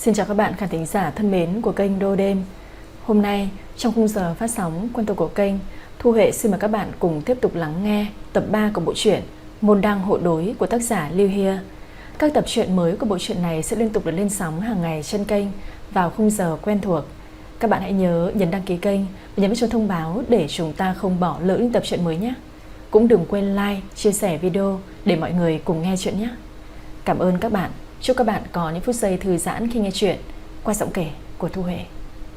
Xin chào các bạn khán thính giả thân mến của kênh Đô Đêm. Hôm nay trong khung giờ phát sóng quen thuộc của kênh, Thu Huệ xin mời các bạn cùng tiếp tục lắng nghe tập 3 của bộ truyện Môn Đăng Hộ Đối của tác giả Lưu Hia. Các tập truyện mới của bộ truyện này sẽ liên tục được lên sóng hàng ngày trên kênh vào khung giờ quen thuộc. Các bạn hãy nhớ nhấn đăng ký kênh và nhấn chuông thông báo để chúng ta không bỏ lỡ những tập truyện mới nhé. Cũng đừng quên like, chia sẻ video để mọi người cùng nghe chuyện nhé. Cảm ơn các bạn. Chúc các bạn có những phút giây thư giãn khi nghe chuyện qua giọng kể của Thu Huệ.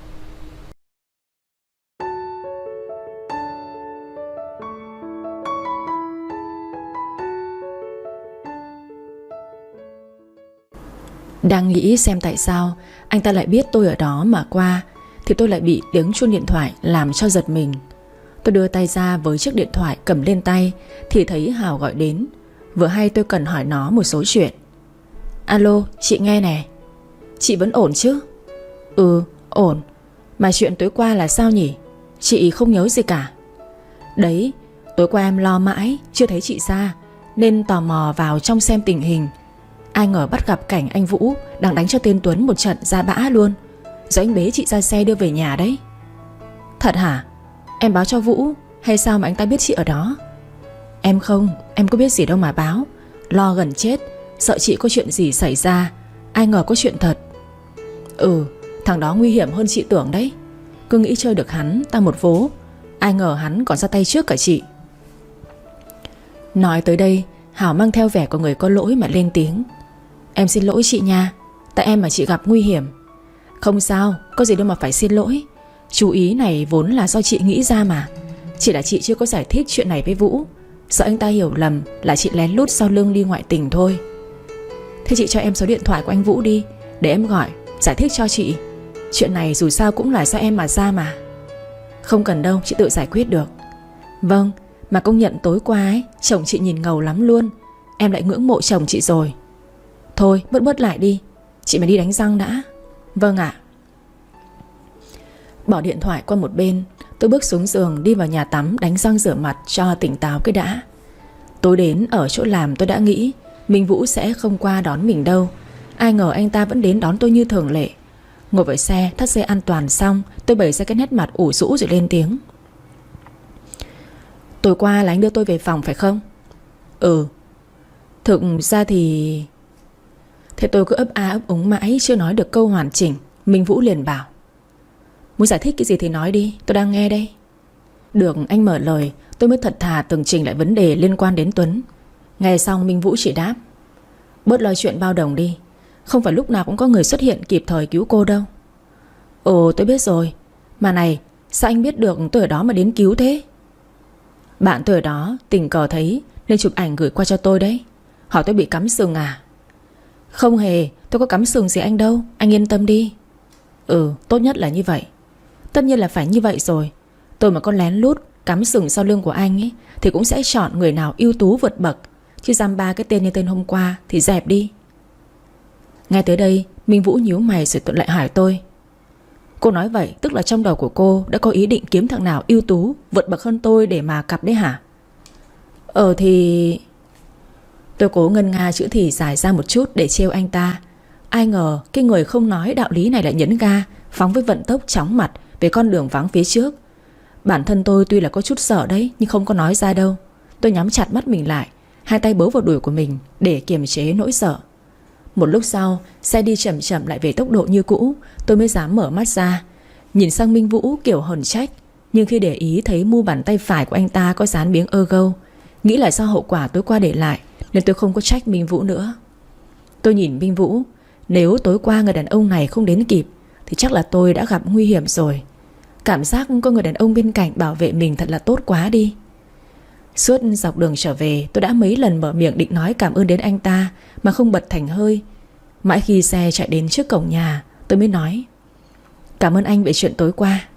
Đang nghĩ xem tại sao anh ta lại biết tôi ở đó mà qua, thì tôi lại bị tiếng chuông điện thoại làm cho giật mình. Tôi đưa tay ra với chiếc điện thoại cầm lên tay thì thấy Hào gọi đến. Vừa hay tôi cần hỏi nó một số chuyện. Alo, chị nghe nè. Chị vẫn ổn chứ? Ừ, ổn. Mà chuyện tối qua là sao nhỉ? Chị không nhớ gì cả. Đấy, tối qua em lo mãi chưa thấy chị ra, nên tò mò vào trong xem tình hình. Ai ngờ bắt gặp cảnh anh Vũ đang đánh cho tên Tuấn một trận ra bã luôn. Rồi anh bế chị ra xe đưa về nhà đấy. Thật hả? Em báo cho Vũ hay sao mà anh ta biết chị ở đó? Em không, em có biết gì đâu mà báo. Lo gần chết, sợ chị có chuyện gì xảy ra. Ai ngờ có chuyện thật. Ừ, thằng đó nguy hiểm hơn chị tưởng đấy. Cứ nghĩ chơi được hắn ta một vố, ai ngờ hắn còn ra tay trước cả chị. Nói tới đây, Hảo mang theo vẻ của người có lỗi mà lên tiếng. Em xin lỗi chị nha, tại em mà chị gặp nguy hiểm. Không sao, có gì đâu mà phải xin lỗi. Chú ý này vốn là do chị nghĩ ra mà. Chỉ là chị chưa có giải thích chuyện này với Vũ, sợ anh ta hiểu lầm là chị lén lút sau lưng đi ngoại tình thôi. Thế chị cho em số điện thoại của anh Vũ đi, để em gọi, giải thích cho chị. Chuyện này dù sao cũng là do em mà ra mà. Không cần đâu, chị tự giải quyết được. Vâng, mà công nhận tối qua ấy, chồng chị nhìn ngầu lắm luôn. Em lại ngưỡng mộ chồng chị rồi. Thôi, bớt lại đi, chị mà đi đánh răng đã. Vâng ạ. Bỏ điện thoại qua một bên, tôi bước xuống giường đi vào nhà tắm đánh răng rửa mặt cho tỉnh táo cái đã. Tối đến ở chỗ làm tôi đã nghĩ Minh Vũ sẽ không qua đón mình đâu. Ai ngờ anh ta vẫn đến đón tôi như thường lệ. Ngồi vào xe thắt dây an toàn xong, tôi bày ra cái nét mặt ủ rũ rồi lên tiếng. Tối qua là anh đưa tôi về phòng phải không? Ừ. Thực ra thì... Thế tôi cứ ấp a ấp úng mãi chưa nói được câu hoàn chỉnh. Minh Vũ liền bảo. Muốn giải thích cái gì thì nói đi, tôi đang nghe đây. Được, anh mở lời. Tôi mới thật thà tường trình lại vấn đề liên quan đến Tuấn. Nghe xong Minh Vũ chỉ đáp. Bớt lo chuyện bao đồng đi, không phải lúc nào cũng có người xuất hiện kịp thời cứu cô đâu. Ồ, tôi biết rồi. Mà này, sao anh biết được tôi ở đó mà đến cứu thế? Bạn tôi ở đó tình cờ thấy nên chụp ảnh gửi qua cho tôi đấy. Hỏi tôi bị cắm sừng à? Không hề, tôi có cắm sừng gì anh đâu, anh yên tâm đi. Ừ, tốt nhất là như vậy. Tất nhiên là phải như vậy rồi. Tôi mà có lén lút cắm sừng sau lưng của anh ấy thì cũng sẽ chọn người nào ưu tú vượt bậc. Chứ dăm ba cái tên như tên hôm qua thì dẹp đi. Nghe tới đây Minh Vũ nhíu mày rồi tuột lại hỏi tôi. Cô nói vậy tức là trong đầu của cô đã có ý định kiếm thằng nào ưu tú vượt bậc hơn tôi để mà cặp đấy hả? Thì... Tôi cố ngân nga chữ thì dài ra một chút để trêu anh ta. Ai ngờ cái người không nói đạo lý này lại nhấn ga, phóng với vận tốc chóng mặt về con đường vắng phía trước. Bản thân tôi tuy là có chút sợ đấy, nhưng không có nói ra đâu. Tôi nhắm chặt mắt mình lại, hai tay bấu vào đùi của mình để kiềm chế nỗi sợ. Một lúc sau, xe đi chậm chậm lại về tốc độ như cũ. Tôi mới dám mở mắt ra, nhìn sang Minh Vũ kiểu hờn trách. Nhưng khi để ý thấy mu bàn tay phải của anh ta có dán miếng ơ-gâu, nghĩ là do hậu quả tối qua để lại, nên tôi không có trách Minh Vũ nữa. Tôi nhìn Minh Vũ. Nếu tối qua người đàn ông này không đến kịp thì chắc là tôi đã gặp nguy hiểm rồi. Cảm giác có người đàn ông bên cạnh bảo vệ mình thật là tốt quá đi. Suốt dọc đường trở về, tôi đã mấy lần mở miệng định nói cảm ơn đến anh ta mà không bật thành hơi. Mãi khi xe chạy đến trước cổng nhà, tôi mới nói cảm ơn anh về chuyện tối qua.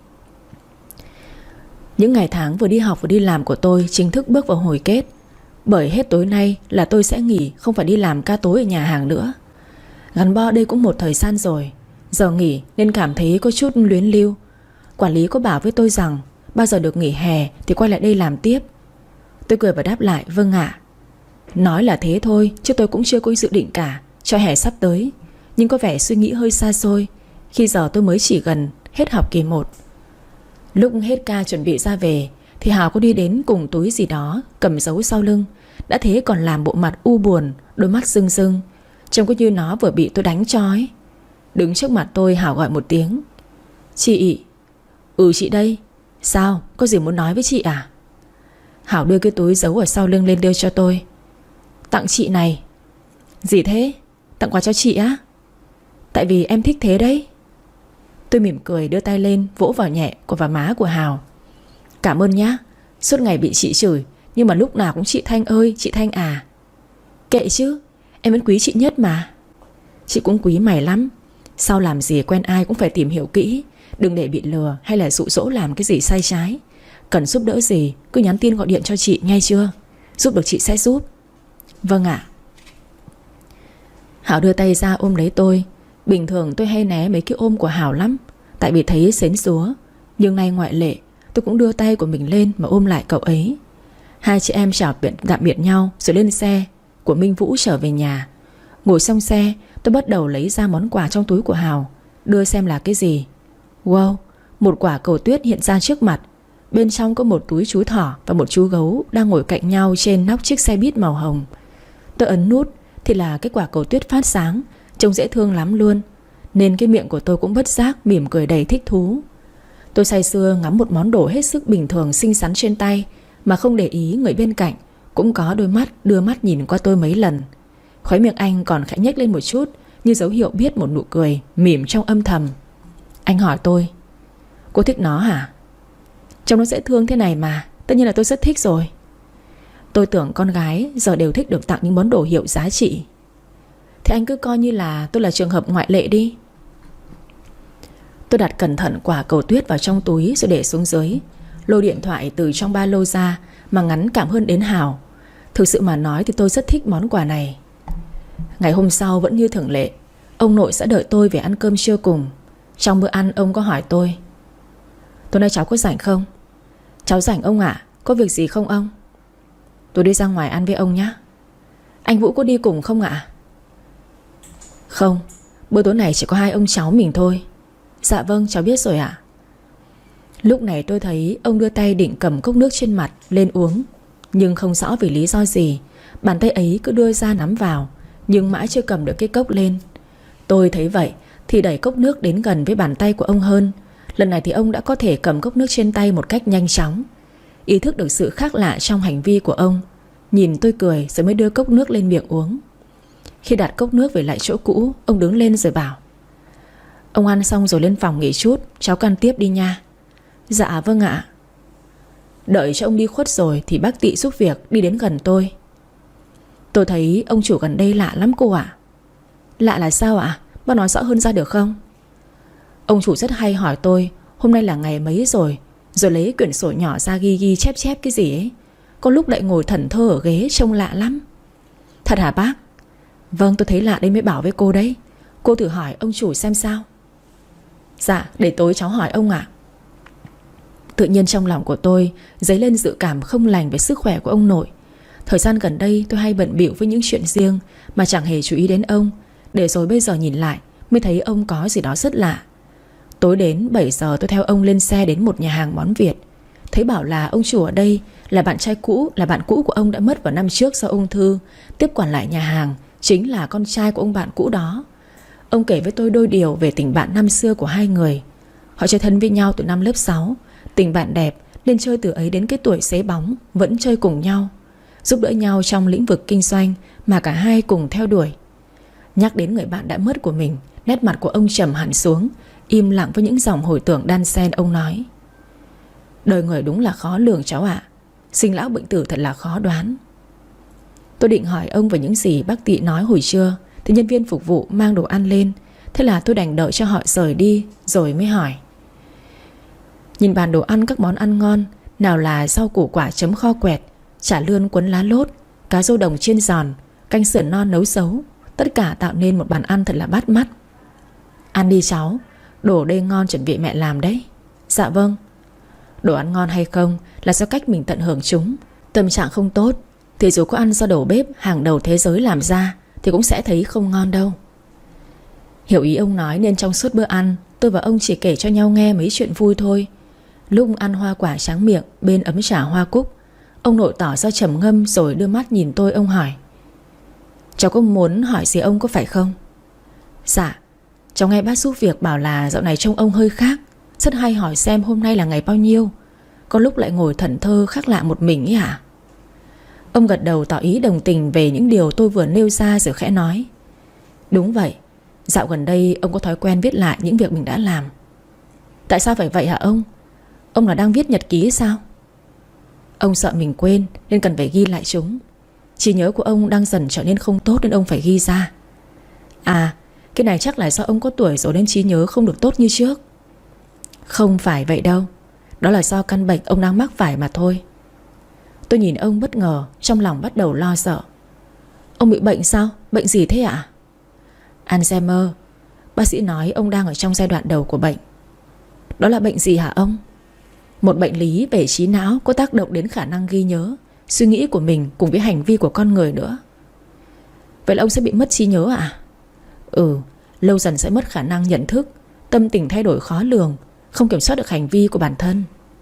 Những ngày tháng vừa đi học vừa đi làm của tôi chính thức bước vào hồi kết. Bởi hết tối nay là tôi sẽ nghỉ, không phải đi làm ca tối ở nhà hàng nữa. Gắn bó đây cũng một thời gian rồi, giờ nghỉ nên cảm thấy có chút luyến lưu. Quản lý có bảo với tôi rằng bao giờ được nghỉ hè thì quay lại đây làm tiếp. Tôi cười và đáp lại vâng ạ. Nói là thế thôi chứ tôi cũng chưa có dự định cả cho hè sắp tới. nhưng có vẻ suy nghĩ hơi xa xôi khi giờ tôi mới chỉ gần hết học kỳ 1. Lúc hết ca chuẩn bị ra về thì Hào có đi đến cùng túi gì đó cầm giấu sau lưng. Đã thế còn làm bộ mặt u buồn, đôi mắt rưng rưng, trông có như nó vừa bị tôi đánh cho ấy. Đứng trước mặt tôi, Hào gọi một tiếng: "Chị." "Ừ, chị đây. Sao, có gì muốn nói với chị à?" Hảo đưa cái túi giấu ở sau lưng lên đưa cho tôi: "Tặng chị này." "Gì thế? Tặng quà cho chị á?" "Tại vì em thích thế đấy." Tôi mỉm cười đưa tay lên vỗ vào nhẹ vào má của Hào. "Cảm ơn nhá. Suốt ngày bị chị chửi, nhưng mà lúc nào cũng chị Thanh ơi, chị Thanh à." "Kệ chứ, em vẫn quý chị nhất mà." "Chị cũng quý mày lắm. Sau làm gì quen ai cũng phải tìm hiểu kỹ, đừng để bị lừa hay là dụ dỗ làm cái gì sai trái. Cần giúp đỡ gì cứ nhắn tin gọi điện cho chị nghe chưa? Giúp được chị sẽ giúp." "Vâng ạ." Hảo đưa tay ra ôm lấy tôi. Bình thường tôi hay né mấy cái ôm của Hảo lắm, tại vì thấy sến súa. Nhưng nay ngoại lệ, tôi cũng đưa tay của mình lên mà ôm lại cậu ấy. Hai chị em chào tạm biệt nhau rồi lên xe của Minh Vũ trở về nhà. Ngồi xong xe, tôi bắt đầu lấy ra món quà trong túi của Hào, đưa xem là cái gì. Wow, một quả cầu tuyết hiện ra trước mặt. Bên trong có một túi chú thỏ và một chú gấu đang ngồi cạnh nhau trên nóc chiếc xe buýt màu hồng. Tôi ấn nút thì là cái quả cầu tuyết phát sáng, trông dễ thương lắm luôn, nên cái miệng của tôi cũng bất giác mỉm cười đầy thích thú. Tôi say sưa ngắm một món đồ hết sức bình thường xinh xắn trên tay, mà không để ý người bên cạnh cũng có đôi mắt đưa mắt nhìn qua tôi mấy lần. Khóe miệng anh còn khẽ nhếch lên một chút, như dấu hiệu biết một nụ cười mỉm trong âm thầm. Anh hỏi tôi: "Cô thích nó hả?" "Trông nó dễ thương thế này mà, tất nhiên là tôi rất thích rồi." Tôi tưởng con gái giờ đều thích được tặng những món đồ hiệu giá trị. "Thì anh cứ coi như là tôi là trường hợp ngoại lệ đi." Tôi đặt cẩn thận quả cầu tuyết vào trong túi rồi để xuống dưới, lôi điện thoại từ trong ba lô ra mà ngắn cảm ơn đến Hào. Thực sự mà nói thì tôi rất thích món quà này. Ngày hôm sau vẫn như thường lệ, ông nội sẽ đợi tôi về ăn cơm trưa cùng. Trong bữa ăn ông có hỏi tôi: "Tối nay cháu có rảnh không?" "Cháu rảnh ông ạ. Có việc gì không ông?" "Tôi đi ra ngoài ăn với ông nhé." "Anh Vũ có đi cùng không ạ?" "Không, bữa tối này chỉ có hai ông cháu mình thôi." "Dạ vâng, cháu biết rồi ạ." Lúc này tôi thấy ông đưa tay định cầm cốc nước trên mặt lên uống, nhưng không rõ vì lý do gì bàn tay ấy cứ đưa ra nắm vào, nhưng mãi chưa cầm được cái cốc lên. Tôi thấy vậy thì đẩy cốc nước đến gần với bàn tay của ông hơn. Lần này thì ông đã có thể cầm cốc nước trên tay một cách nhanh chóng. Ý thức được sự khác lạ trong hành vi của ông, nhìn tôi cười rồi mới đưa cốc nước lên miệng uống. Khi đặt cốc nước về lại chỗ cũ, ông đứng lên rồi bảo: "Ông ăn xong rồi lên phòng nghỉ chút, cháu ăn tiếp đi nha." "Dạ vâng ạ." Đợi cho ông đi khuất rồi thì bác Tị giúp việc đi đến gần tôi. "Tôi thấy ông chủ gần đây lạ lắm cô ạ." "Lạ là sao ạ? Bác nói rõ hơn ra được không?" "Ông chủ rất hay hỏi tôi hôm nay là ngày mấy rồi, rồi lấy quyển sổ nhỏ ra ghi ghi chép chép cái gì ấy. Có lúc lại ngồi thẫn thờ ở ghế trông lạ lắm." "Thật hả bác?" "Vâng, tôi thấy lạ đây mới bảo với cô đấy. Cô thử hỏi ông chủ xem sao." "Dạ, để tối cháu hỏi ông ạ." Tự nhiên trong lòng của tôi dấy lên dự cảm không lành về sức khỏe của ông nội. Thời gian gần đây tôi hay bận bịu với những chuyện riêng mà chẳng hề chú ý đến ông, để rồi bây giờ nhìn lại mới thấy ông có gì đó rất lạ. Tối đến 7 giờ tôi theo ông lên xe đến một nhà hàng món Việt. Thấy bảo là ông chủ ở đây là bạn cũ của ông đã mất vào năm trước do ung thư. Tiếp quản lại nhà hàng chính là con trai của ông bạn cũ đó. Ông kể với tôi đôi điều về tình bạn năm xưa của hai người. Họ chơi thân với nhau từ năm lớp 6. Tình bạn đẹp nên chơi từ ấy đến cái tuổi xế bóng vẫn chơi cùng nhau, giúp đỡ nhau trong lĩnh vực kinh doanh mà cả hai cùng theo đuổi. Nhắc đến người bạn đã mất của mình, nét mặt của ông trầm hẳn xuống, im lặng với những dòng hồi tưởng đan xen. Ông nói: "Đời người đúng là khó lường cháu ạ. Sinh lão bệnh tử thật là khó đoán." Tôi định hỏi ông về những gì bác Tị nói hồi trưa thì nhân viên phục vụ mang đồ ăn lên. Thế là tôi đành đợi cho họ rời đi rồi mới hỏi. Nhìn bàn đồ ăn các món ăn ngon, nào là rau củ quả chấm kho quẹt, chả lươn cuốn lá lốt, cá rô đồng chiên giòn, canh sườn non nấu xấu, tất cả tạo nên một bàn ăn thật là bắt mắt. "Ăn đi cháu, đồ đây ngon chuẩn bị mẹ làm đấy." "Dạ vâng." Đồ ăn ngon hay không là do cách mình tận hưởng chúng. Tâm trạng không tốt thì dù có ăn do đầu bếp hàng đầu thế giới làm ra thì cũng sẽ thấy không ngon đâu. Hiểu ý ông nói nên trong suốt bữa ăn, tôi và ông chỉ kể cho nhau nghe mấy chuyện vui thôi. Lúc ăn hoa quả tráng miệng bên ấm trà hoa cúc, ông nội tỏ ra trầm ngâm rồi đưa mắt nhìn tôi. Ông hỏi: cháu có muốn hỏi gì ông có phải không? Dạ, cháu nghe bác giúp việc bảo là dạo này trông ông hơi khác, rất hay hỏi xem hôm nay là ngày bao nhiêu, có lúc lại ngồi thẫn thơ khác lạ một mình ấy hả? Ông gật đầu tỏ ý đồng tình về những điều tôi vừa nêu ra rồi khẽ nói: đúng vậy, dạo gần đây ông có thói quen viết lại những việc mình đã làm. Tại sao phải vậy hả ông? Ông là đang viết nhật ký sao? Ông sợ mình quên nên cần phải ghi lại chúng. Trí nhớ của ông đang dần trở nên không tốt nên ông phải ghi ra. À, cái này chắc là do ông có tuổi rồi nên trí nhớ không được tốt như trước. Không phải vậy đâu, đó là do căn bệnh ông đang mắc phải mà thôi. Tôi nhìn ông bất ngờ, trong lòng bắt đầu lo sợ. Ông bị bệnh sao? Bệnh gì thế ạ? Alzheimer. Bác sĩ nói ông đang ở trong giai đoạn đầu của bệnh. Đó là bệnh gì hả ông? Một bệnh lý về trí não có tác động đến khả năng ghi nhớ, suy nghĩ của mình cùng với hành vi của con người nữa. Vậy là ông sẽ bị mất trí nhớ à? Lâu dần sẽ mất khả năng nhận thức, tâm tình thay đổi khó lường, không kiểm soát được hành vi của bản thân.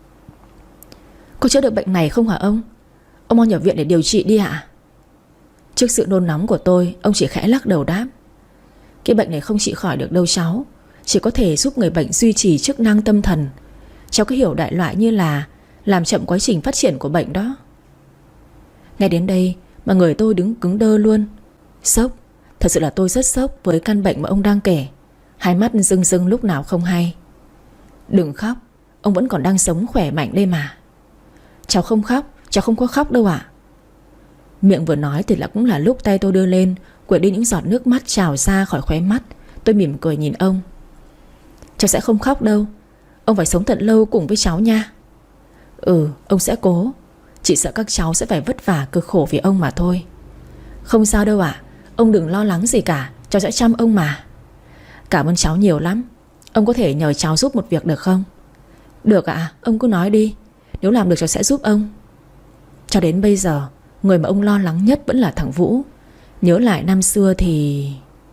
Có chữa được bệnh này không hả ông? Ông mau nhập viện để điều trị đi ạ. Trước sự nôn nóng của tôi, ông chỉ khẽ lắc đầu đáp: cái bệnh này không trị khỏi được đâu cháu, chỉ có thể giúp người bệnh duy trì chức năng tâm thần. Cháu cứ hiểu đại loại như là làm chậm quá trình phát triển của bệnh đó. Nghe đến đây mà người tôi đứng cứng đơ luôn. Sốc, thật sự là tôi rất sốc với căn bệnh mà ông đang kể. Hai mắt rưng rưng lúc nào không hay. Đừng khóc, ông vẫn còn đang sống khỏe mạnh đây mà. Cháu không khóc, cháu không có khóc đâu ạ. Miệng vừa nói thì cũng là lúc tay tôi đưa lên quệt đi những giọt nước mắt trào ra khỏi khóe mắt. Tôi mỉm cười nhìn ông. Cháu sẽ không khóc đâu, ông phải sống thật lâu cùng với cháu nha. Ông sẽ cố. Chỉ sợ các cháu sẽ phải vất vả cực khổ vì ông mà thôi. Không sao đâu ạ, ông đừng lo lắng gì cả, cháu sẽ chăm ông mà. Cảm ơn cháu nhiều lắm. Ông có thể nhờ cháu giúp một việc được không? Được ạ, ông cứ nói đi. Nếu làm được cháu sẽ giúp ông. Cho đến bây giờ, người mà ông lo lắng nhất vẫn là thằng Vũ. Nhớ lại năm xưa thì...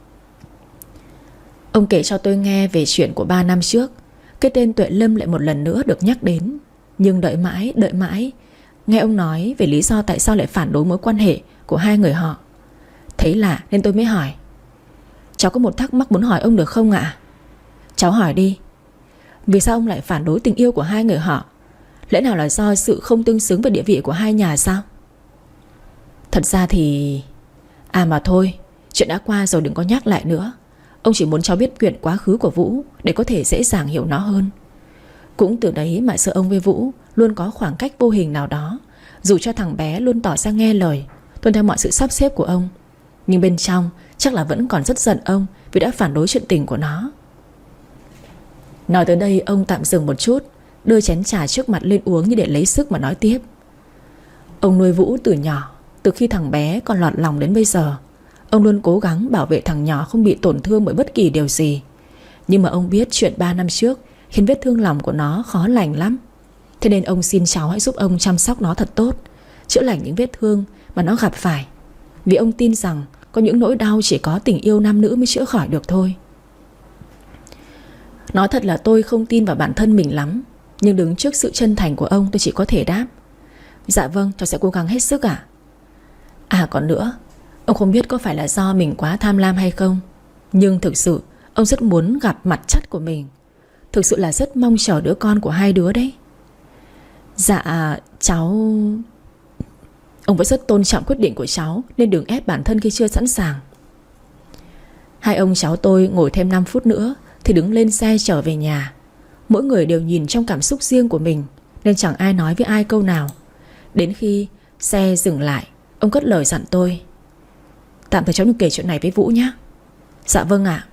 Ông kể cho tôi nghe về chuyện của 3 năm trước. Cái tên Tuệ Lâm lại một lần nữa được nhắc đến. Nhưng đợi mãi nghe ông nói về lý do tại sao lại phản đối mối quan hệ của hai người họ. Thấy lạ nên tôi mới hỏi: cháu có một thắc mắc muốn hỏi ông được không ạ? Cháu hỏi đi. Vì sao ông lại phản đối tình yêu của hai người họ? Lẽ nào là do sự không tương xứng về địa vị của hai nhà sao? Thật ra thì... mà thôi, chuyện đã qua rồi đừng có nhắc lại nữa. Ông chỉ muốn cháu biết chuyện quá khứ của Vũ để có thể dễ dàng hiểu nó hơn. Cũng từ đấy mà giữa ông với Vũ luôn có khoảng cách vô hình nào đó. Dù cho thằng bé luôn tỏ ra nghe lời, tuân theo mọi sự sắp xếp của ông, nhưng bên trong chắc là vẫn còn rất giận ông vì đã phản đối chuyện tình của nó. Nói tới đây ông tạm dừng một chút, đưa chén trà trước mặt lên uống như để lấy sức mà nói tiếp. Ông nuôi Vũ từ nhỏ, từ khi thằng bé còn lọt lòng đến bây giờ. Ông luôn cố gắng bảo vệ thằng nhỏ không bị tổn thương bởi bất kỳ điều gì. Nhưng mà ông biết chuyện 3 năm trước khiến vết thương lòng của nó khó lành lắm. Thế nên ông xin cháu hãy giúp ông chăm sóc nó thật tốt, chữa lành những vết thương mà nó gặp phải. Vì ông tin rằng có những nỗi đau chỉ có tình yêu nam nữ mới chữa khỏi được thôi. Nói thật là tôi không tin vào bản thân mình lắm, nhưng đứng trước sự chân thành của ông tôi chỉ có thể đáp: dạ vâng, cháu sẽ cố gắng hết sức ạ. Còn nữa, ông không biết có phải là do mình quá tham lam hay không, nhưng thực sự ông rất muốn gặp mặt chất của mình. Thực sự là rất mong chờ đứa con của hai đứa đấy. Dạ, cháu... Ông vẫn rất tôn trọng quyết định của cháu, nên đừng ép bản thân khi chưa sẵn sàng. Hai ông cháu tôi ngồi thêm 5 phút nữa thì đứng lên xe trở về nhà. Mỗi người đều nhìn trong cảm xúc riêng của mình, nên chẳng ai nói với ai câu nào. Đến khi xe dừng lại, ông cất lời dặn tôi: tạm thời cháu đừng kể chuyện này với Vũ nhé. Dạ vâng ạ.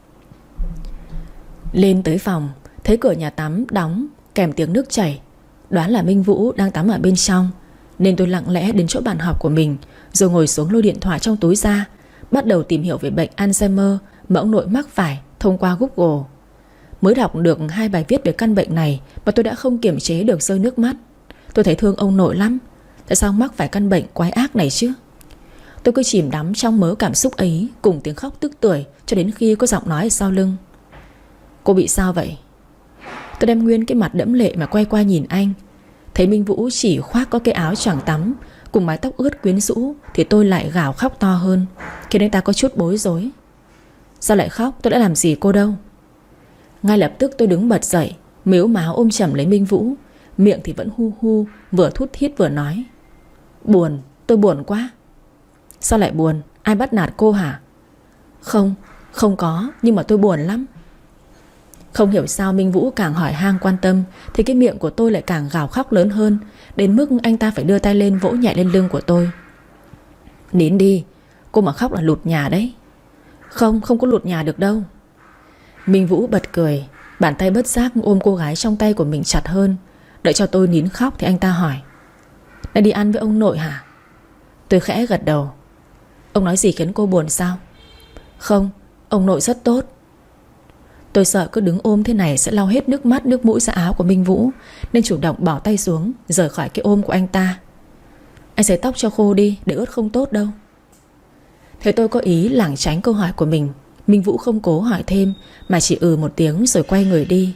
Lên tới phòng, thấy cửa nhà tắm đóng kèm tiếng nước chảy. Đoán là Minh Vũ đang tắm ở bên trong, nên tôi lặng lẽ đến chỗ bàn họp của mình, rồi ngồi xuống lôi điện thoại trong túi ra, bắt đầu tìm hiểu về bệnh Alzheimer mà ông nội mắc phải thông qua Google. Mới đọc được 2 bài viết về căn bệnh này mà tôi đã không kiềm chế được rơi nước mắt. Tôi thấy thương ông nội lắm. Tại sao mắc phải căn bệnh quái ác này chứ? Tôi cứ chìm đắm trong mớ cảm xúc ấy, cùng tiếng khóc tức tưởi, cho đến khi có giọng nói ở sau lưng: "Cô bị sao vậy?" Tôi đem nguyên cái mặt đẫm lệ mà quay qua nhìn anh. Thấy Minh Vũ chỉ khoác có cái áo choàng tắm cùng mái tóc ướt quyến rũ, thì tôi lại gào khóc to hơn, khiến anh ta có chút bối rối. "Sao lại khóc? Tôi đã làm gì cô đâu." Ngay lập tức tôi đứng bật dậy, mếu máo ôm chầm lấy Minh Vũ, miệng thì vẫn hu hu, vừa thút thít vừa nói: "Buồn, tôi buồn quá." "Sao lại buồn? Ai bắt nạt cô hả?" "Không, không có, nhưng mà tôi buồn lắm." Không hiểu sao Minh Vũ càng hỏi han quan tâm thì cái miệng của tôi lại càng gào khóc lớn hơn, đến mức anh ta phải đưa tay lên vỗ nhẹ lên lưng của tôi. "Nín đi, cô mà khóc là lụt nhà đấy." "Không, không có lụt nhà được đâu." Minh Vũ bật cười, bàn tay bất giác ôm cô gái trong tay của mình chặt hơn. Đợi cho tôi nín khóc thì anh ta hỏi: "Đã đi ăn với ông nội hả?" Tôi khẽ gật đầu. "Ông nói gì khiến cô buồn sao?" "Không, ông nội rất tốt." Tôi sợ cứ đứng ôm thế này sẽ lau hết nước mắt nước mũi ra áo của Minh Vũ, nên chủ động bỏ tay xuống, rời khỏi cái ôm của anh ta. "Anh sấy tóc cho khô đi, để ướt không tốt đâu." Thấy tôi có ý lảng tránh câu hỏi của mình, Minh Vũ không cố hỏi thêm, mà chỉ một tiếng rồi quay người đi.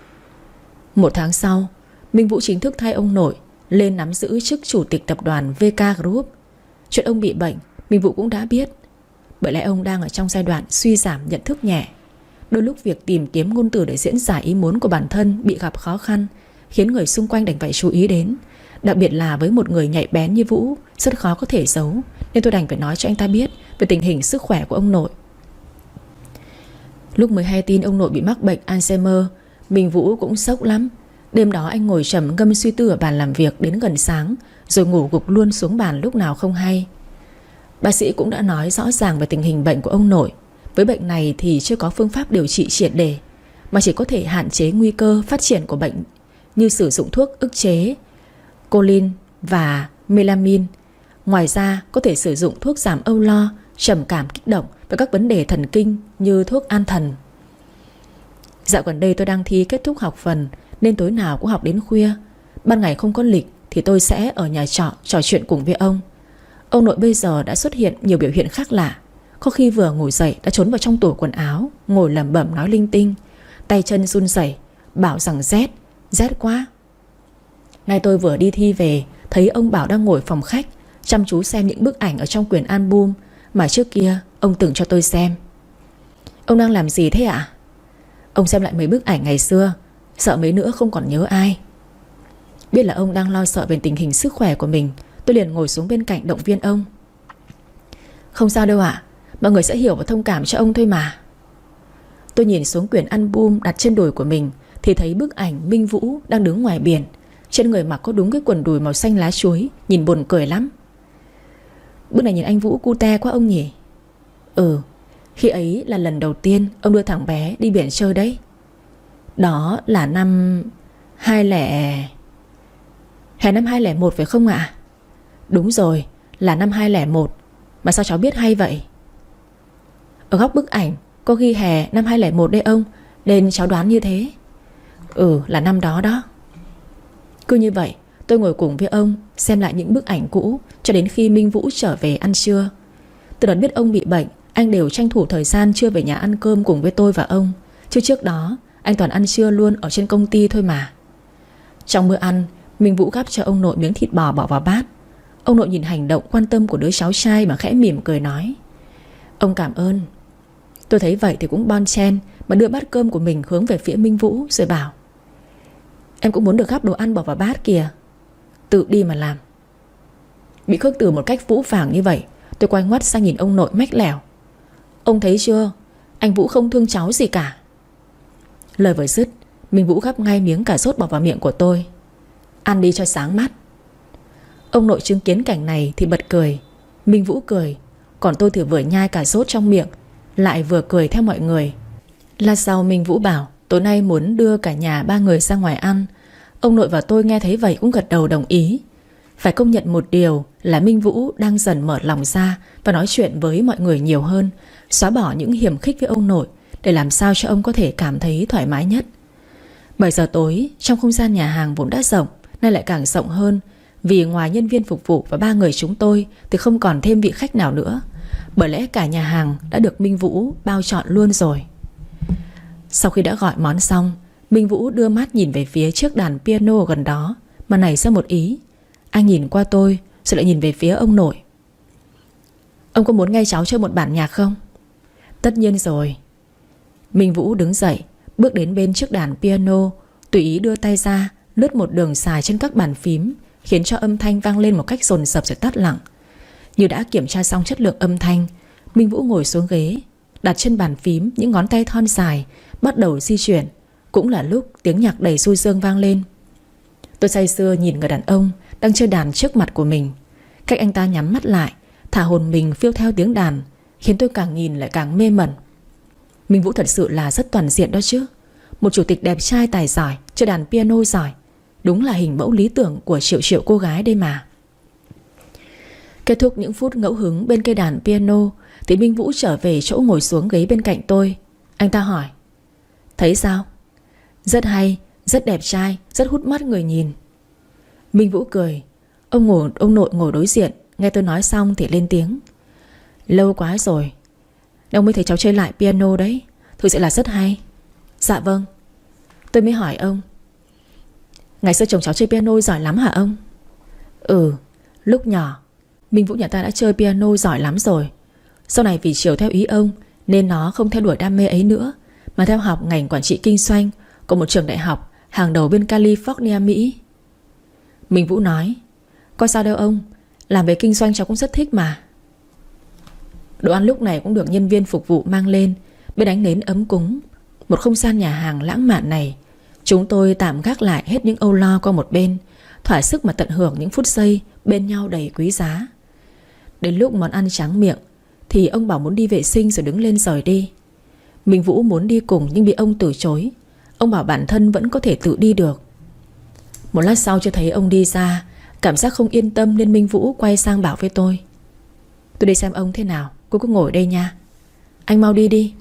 1 tháng sau, Minh Vũ chính thức thay ông nội lên nắm giữ chức chủ tịch tập đoàn VK Group. Chuyện ông bị bệnh, Minh Vũ cũng đã biết. Bởi lẽ ông đang ở trong giai đoạn suy giảm nhận thức nhẹ. Đôi lúc việc tìm kiếm ngôn từ để diễn giải ý muốn của bản thân bị gặp khó khăn, khiến người xung quanh đành phải chú ý đến. Đặc biệt là với một người nhạy bén như Vũ, rất khó có thể giấu. Nên tôi đành phải nói cho anh ta biết về tình hình sức khỏe của ông nội. Lúc mới hay tin ông nội bị mắc bệnh Alzheimer, Minh Vũ cũng sốc lắm. Đêm đó anh ngồi trầm ngâm suy tư ở bàn làm việc đến gần sáng, rồi ngủ gục luôn xuống bàn lúc nào không hay. Bác sĩ cũng đã nói rõ ràng về tình hình bệnh của ông nội. Với bệnh này thì chưa có phương pháp điều trị triệt để, mà chỉ có thể hạn chế nguy cơ phát triển của bệnh, như sử dụng thuốc ức chế choline và melamine. Ngoài ra có thể sử dụng thuốc giảm âu lo, trầm cảm kích động và các vấn đề thần kinh như thuốc an thần. Dạo gần đây tôi đang thi kết thúc học phần, nên tối nào cũng học đến khuya. Ban ngày không có lịch thì tôi sẽ ở nhà trọ trò chuyện cùng với ông. Ông nội bây giờ đã xuất hiện nhiều biểu hiện khác lạ. Có khi vừa ngồi dậy đã trốn vào trong tủ quần áo, ngồi lẩm bẩm nói linh tinh, tay chân run rẩy, bảo rằng rét, rét quá. Nay tôi vừa đi thi về, thấy ông Bảo đang ngồi phòng khách, chăm chú xem những bức ảnh ở trong quyển album mà trước kia ông từng cho tôi xem. "Ông đang làm gì thế ạ?" "Ông xem lại mấy bức ảnh ngày xưa, sợ mấy nữa không còn nhớ ai." Biết là ông đang lo sợ về tình hình sức khỏe của mình, tôi liền ngồi xuống bên cạnh động viên ông. "Không sao đâu ạ, mọi người sẽ hiểu và thông cảm cho ông thôi mà." Tôi nhìn xuống quyển album đặt trên đùi của mình thì thấy bức ảnh Minh Vũ đang đứng ngoài biển. Trên người mặc có đúng cái quần đùi màu xanh lá chuối, nhìn buồn cười lắm. "Bữa này nhìn anh Vũ cute quá ông nhỉ?" "Ừ, khi ấy là lần đầu tiên ông đưa thằng bé đi biển chơi đấy." "Đó là năm 20... hè năm 2001 phải không ạ?" "Đúng rồi, là năm 2001. Mà sao cháu biết hay vậy?" "Ở góc bức ảnh có ghi hè năm 2001 đấy ông, nên cháu đoán như thế." "Ừ, là năm đó đó." Cứ như vậy tôi ngồi cùng với ông xem lại những bức ảnh cũ cho đến khi Minh Vũ trở về ăn trưa. Từ đợt biết ông bị bệnh, anh đều tranh thủ thời gian trưa về nhà ăn cơm cùng với tôi và ông. Chứ trước đó anh toàn ăn trưa luôn ở trên công ty thôi mà. Trong bữa ăn, Minh Vũ gắp cho ông nội miếng thịt bò bỏ vào bát. Ông nội nhìn hành động quan tâm của đứa cháu trai mà khẽ mỉm cười nói: "Ông cảm ơn." Tôi thấy vậy thì cũng bon chen mà đưa bát cơm của mình hướng về phía Minh Vũ rồi bảo: "Em cũng muốn được gắp đồ ăn bỏ vào bát kìa, tự đi mà làm." Bị khước từ một cách phũ phàng như vậy, tôi quay ngoắt sang nhìn ông nội mách lẻo: "Ông thấy chưa, anh Vũ không thương cháu gì cả." Lời vừa dứt, Minh Vũ gắp ngay miếng cà rốt bỏ vào miệng của tôi: "Ăn đi cho sáng mắt." Ông nội chứng kiến cảnh này thì bật cười. Minh Vũ cười, còn tôi thì vừa nhai cà rốt trong miệng lại vừa cười theo mọi người. Lát sau Minh Vũ bảo tối nay muốn đưa cả nhà 3 người ra ngoài ăn. Ông nội và tôi nghe thấy vậy cũng gật đầu đồng ý. Phải công nhận một điều là Minh Vũ đang dần mở lòng ra và nói chuyện với mọi người nhiều hơn, xóa bỏ những hiềm khích với ông nội để làm sao cho ông có thể cảm thấy thoải mái nhất. 7 giờ tối, trong không gian nhà hàng vốn đã rộng nay lại càng rộng hơn, Vì ngoài nhân viên phục vụ và 3 người chúng tôi thì không còn thêm vị khách nào nữa. Bởi lẽ cả nhà hàng đã được Minh Vũ bao trọn luôn rồi. Sau khi đã gọi món xong, Minh Vũ đưa mắt nhìn về phía chiếc đàn piano gần đó mà nảy ra một ý. Anh nhìn qua tôi rồi lại nhìn về phía ông nội. Ông có muốn nghe cháu chơi một bản nhạc không? Tất nhiên rồi. Minh Vũ đứng dậy, bước đến bên chiếc đàn piano, tùy ý đưa tay ra, lướt một đường xài trên các bàn phím, khiến cho âm thanh vang lên một cách dồn dập rồi tắt lặng. Như đã kiểm tra xong chất lượng âm thanh, Minh Vũ ngồi xuống ghế, đặt trên bàn phím những ngón tay thon dài, bắt đầu di chuyển. Cũng là lúc tiếng nhạc đầy du dương vang lên. Tôi say sưa nhìn người đàn ông đang chơi đàn trước mặt của mình. Cách anh ta nhắm mắt lại, thả hồn mình phiêu theo tiếng đàn, khiến tôi càng nhìn lại càng mê mẩn. Minh Vũ thật sự là rất toàn diện đó chứ. Một chủ tịch đẹp trai tài giỏi, chơi đàn piano giỏi. Đúng là hình mẫu lý tưởng của triệu triệu cô gái đây mà. Kết thúc những phút ngẫu hứng bên cây đàn piano thì Minh Vũ trở về chỗ ngồi xuống ghế bên cạnh tôi. Anh ta hỏi: thấy sao? Rất hay, rất đẹp trai, rất hút mắt người nhìn. Minh Vũ cười. Ông nội ngồi đối diện nghe tôi nói xong thì lên tiếng: lâu quá rồi ông mới thấy cháu chơi lại piano đấy. Thực sự là rất hay. Dạ vâng. Tôi mới hỏi ông: ngày xưa chồng cháu chơi piano giỏi lắm hả ông? Ừ, lúc nhỏ Minh Vũ nhà ta đã chơi piano giỏi lắm rồi. Sau này vì chiều theo ý ông nên nó không theo đuổi đam mê ấy nữa, mà theo học ngành quản trị kinh doanh của một trường đại học hàng đầu bên California, Mỹ. Minh Vũ nói: có sao đâu ông, làm về kinh doanh cháu cũng rất thích mà. Đồ ăn lúc này cũng được nhân viên phục vụ mang lên. Bên ánh nến ấm cúng, một không gian nhà hàng lãng mạn này, chúng tôi tạm gác lại hết những âu lo qua một bên, thỏa sức mà tận hưởng những phút giây bên nhau đầy quý giá. Đến lúc món ăn tráng miệng thì ông bảo muốn đi vệ sinh rồi đứng lên rời đi. Minh Vũ muốn đi cùng nhưng bị ông từ chối. Ông bảo bản thân vẫn có thể tự đi được. Một lát sau chưa thấy ông đi ra, cảm giác không yên tâm nên Minh Vũ quay sang bảo với tôi: tôi đi xem ông thế nào, cô cứ ngồi đây nha. Anh mau đi đi.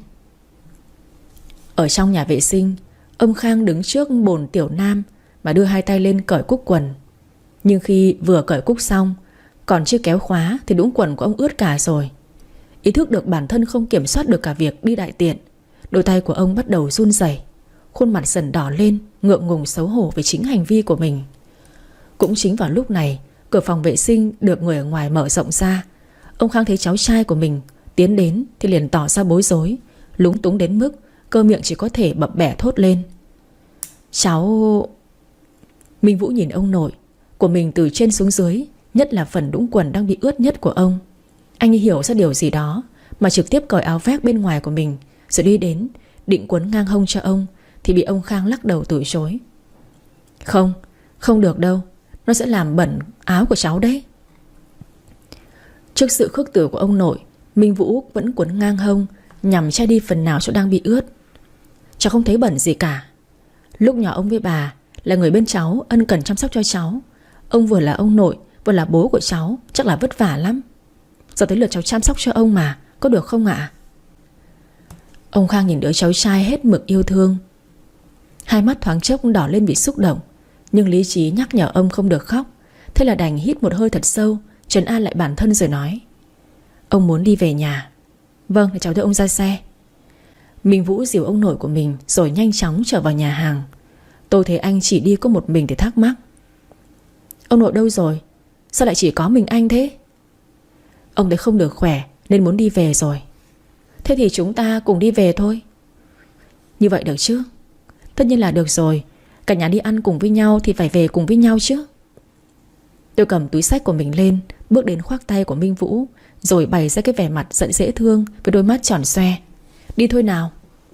Ở trong nhà vệ sinh, ông Khang đứng trước bồn tiểu nam mà đưa hai tay lên cởi cúc quần. Nhưng khi vừa cởi cúc xong, còn chưa kéo khóa thì đũng quần của ông ướt cả rồi. Ý thức được bản thân không kiểm soát được cả việc đi đại tiện, đôi tay của ông bắt đầu run rẩy, khuôn mặt dần đỏ lên, ngượng ngùng xấu hổ về chính hành vi của mình. Cũng chính vào lúc này, cửa phòng vệ sinh được người ở ngoài mở rộng ra. Ông Khang thấy cháu trai của mình tiến đến thì liền tỏ ra bối rối, lúng túng đến mức cơ miệng chỉ có thể bập bẹ thốt lên: cháu... Minh Vũ nhìn ông nội của mình từ trên xuống dưới, nhất là phần đũng quần đang bị ướt nhất của ông. Anh hiểu ra điều gì đó mà trực tiếp cởi áo vest bên ngoài của mình, rồi đi đến định quấn ngang hông cho ông thì bị ông Khang lắc đầu từ chối. Không, không được đâu, nó sẽ làm bẩn áo của cháu đấy. Trước sự khước từ của ông nội, Minh Vũ vẫn quấn ngang hông nhằm che đi phần nào chỗ đang bị ướt. Cháu không thấy bẩn gì cả. Lúc nhỏ ông với bà là người bên cháu ân cần chăm sóc cho cháu. Ông vừa là ông nội vừa là bố của cháu, chắc là vất vả lắm. Giờ tới lượt cháu chăm sóc cho ông mà, có được không ạ? Ông Khang nhìn đứa cháu trai hết mực yêu thương. Hai mắt thoáng chốc đỏ lên vì xúc động, nhưng lý trí nhắc nhở ông không được khóc. Thế là đành hít một hơi thật sâu, trấn an lại bản thân rồi nói: ông muốn đi về nhà. Vâng, để cháu đưa ông ra xe. Minh Vũ dìu ông nội của mình rồi nhanh chóng trở vào nhà hàng. Tôi thấy anh chỉ đi có một mình thì thắc mắc: ông nội đâu rồi? Sao lại chỉ có mình anh thế? Ông thấy không được khỏe nên muốn đi về rồi. Thế thì chúng ta cùng đi về thôi. Như vậy được chứ? Tất nhiên là được rồi. Cả nhà đi ăn cùng với nhau thì phải về cùng với nhau chứ. Tôi cầm túi xách của mình lên, bước đến khoác tay của Minh Vũ, rồi bày ra cái vẻ mặt giận dễ thương với đôi mắt tròn xoe. Đi thôi nào.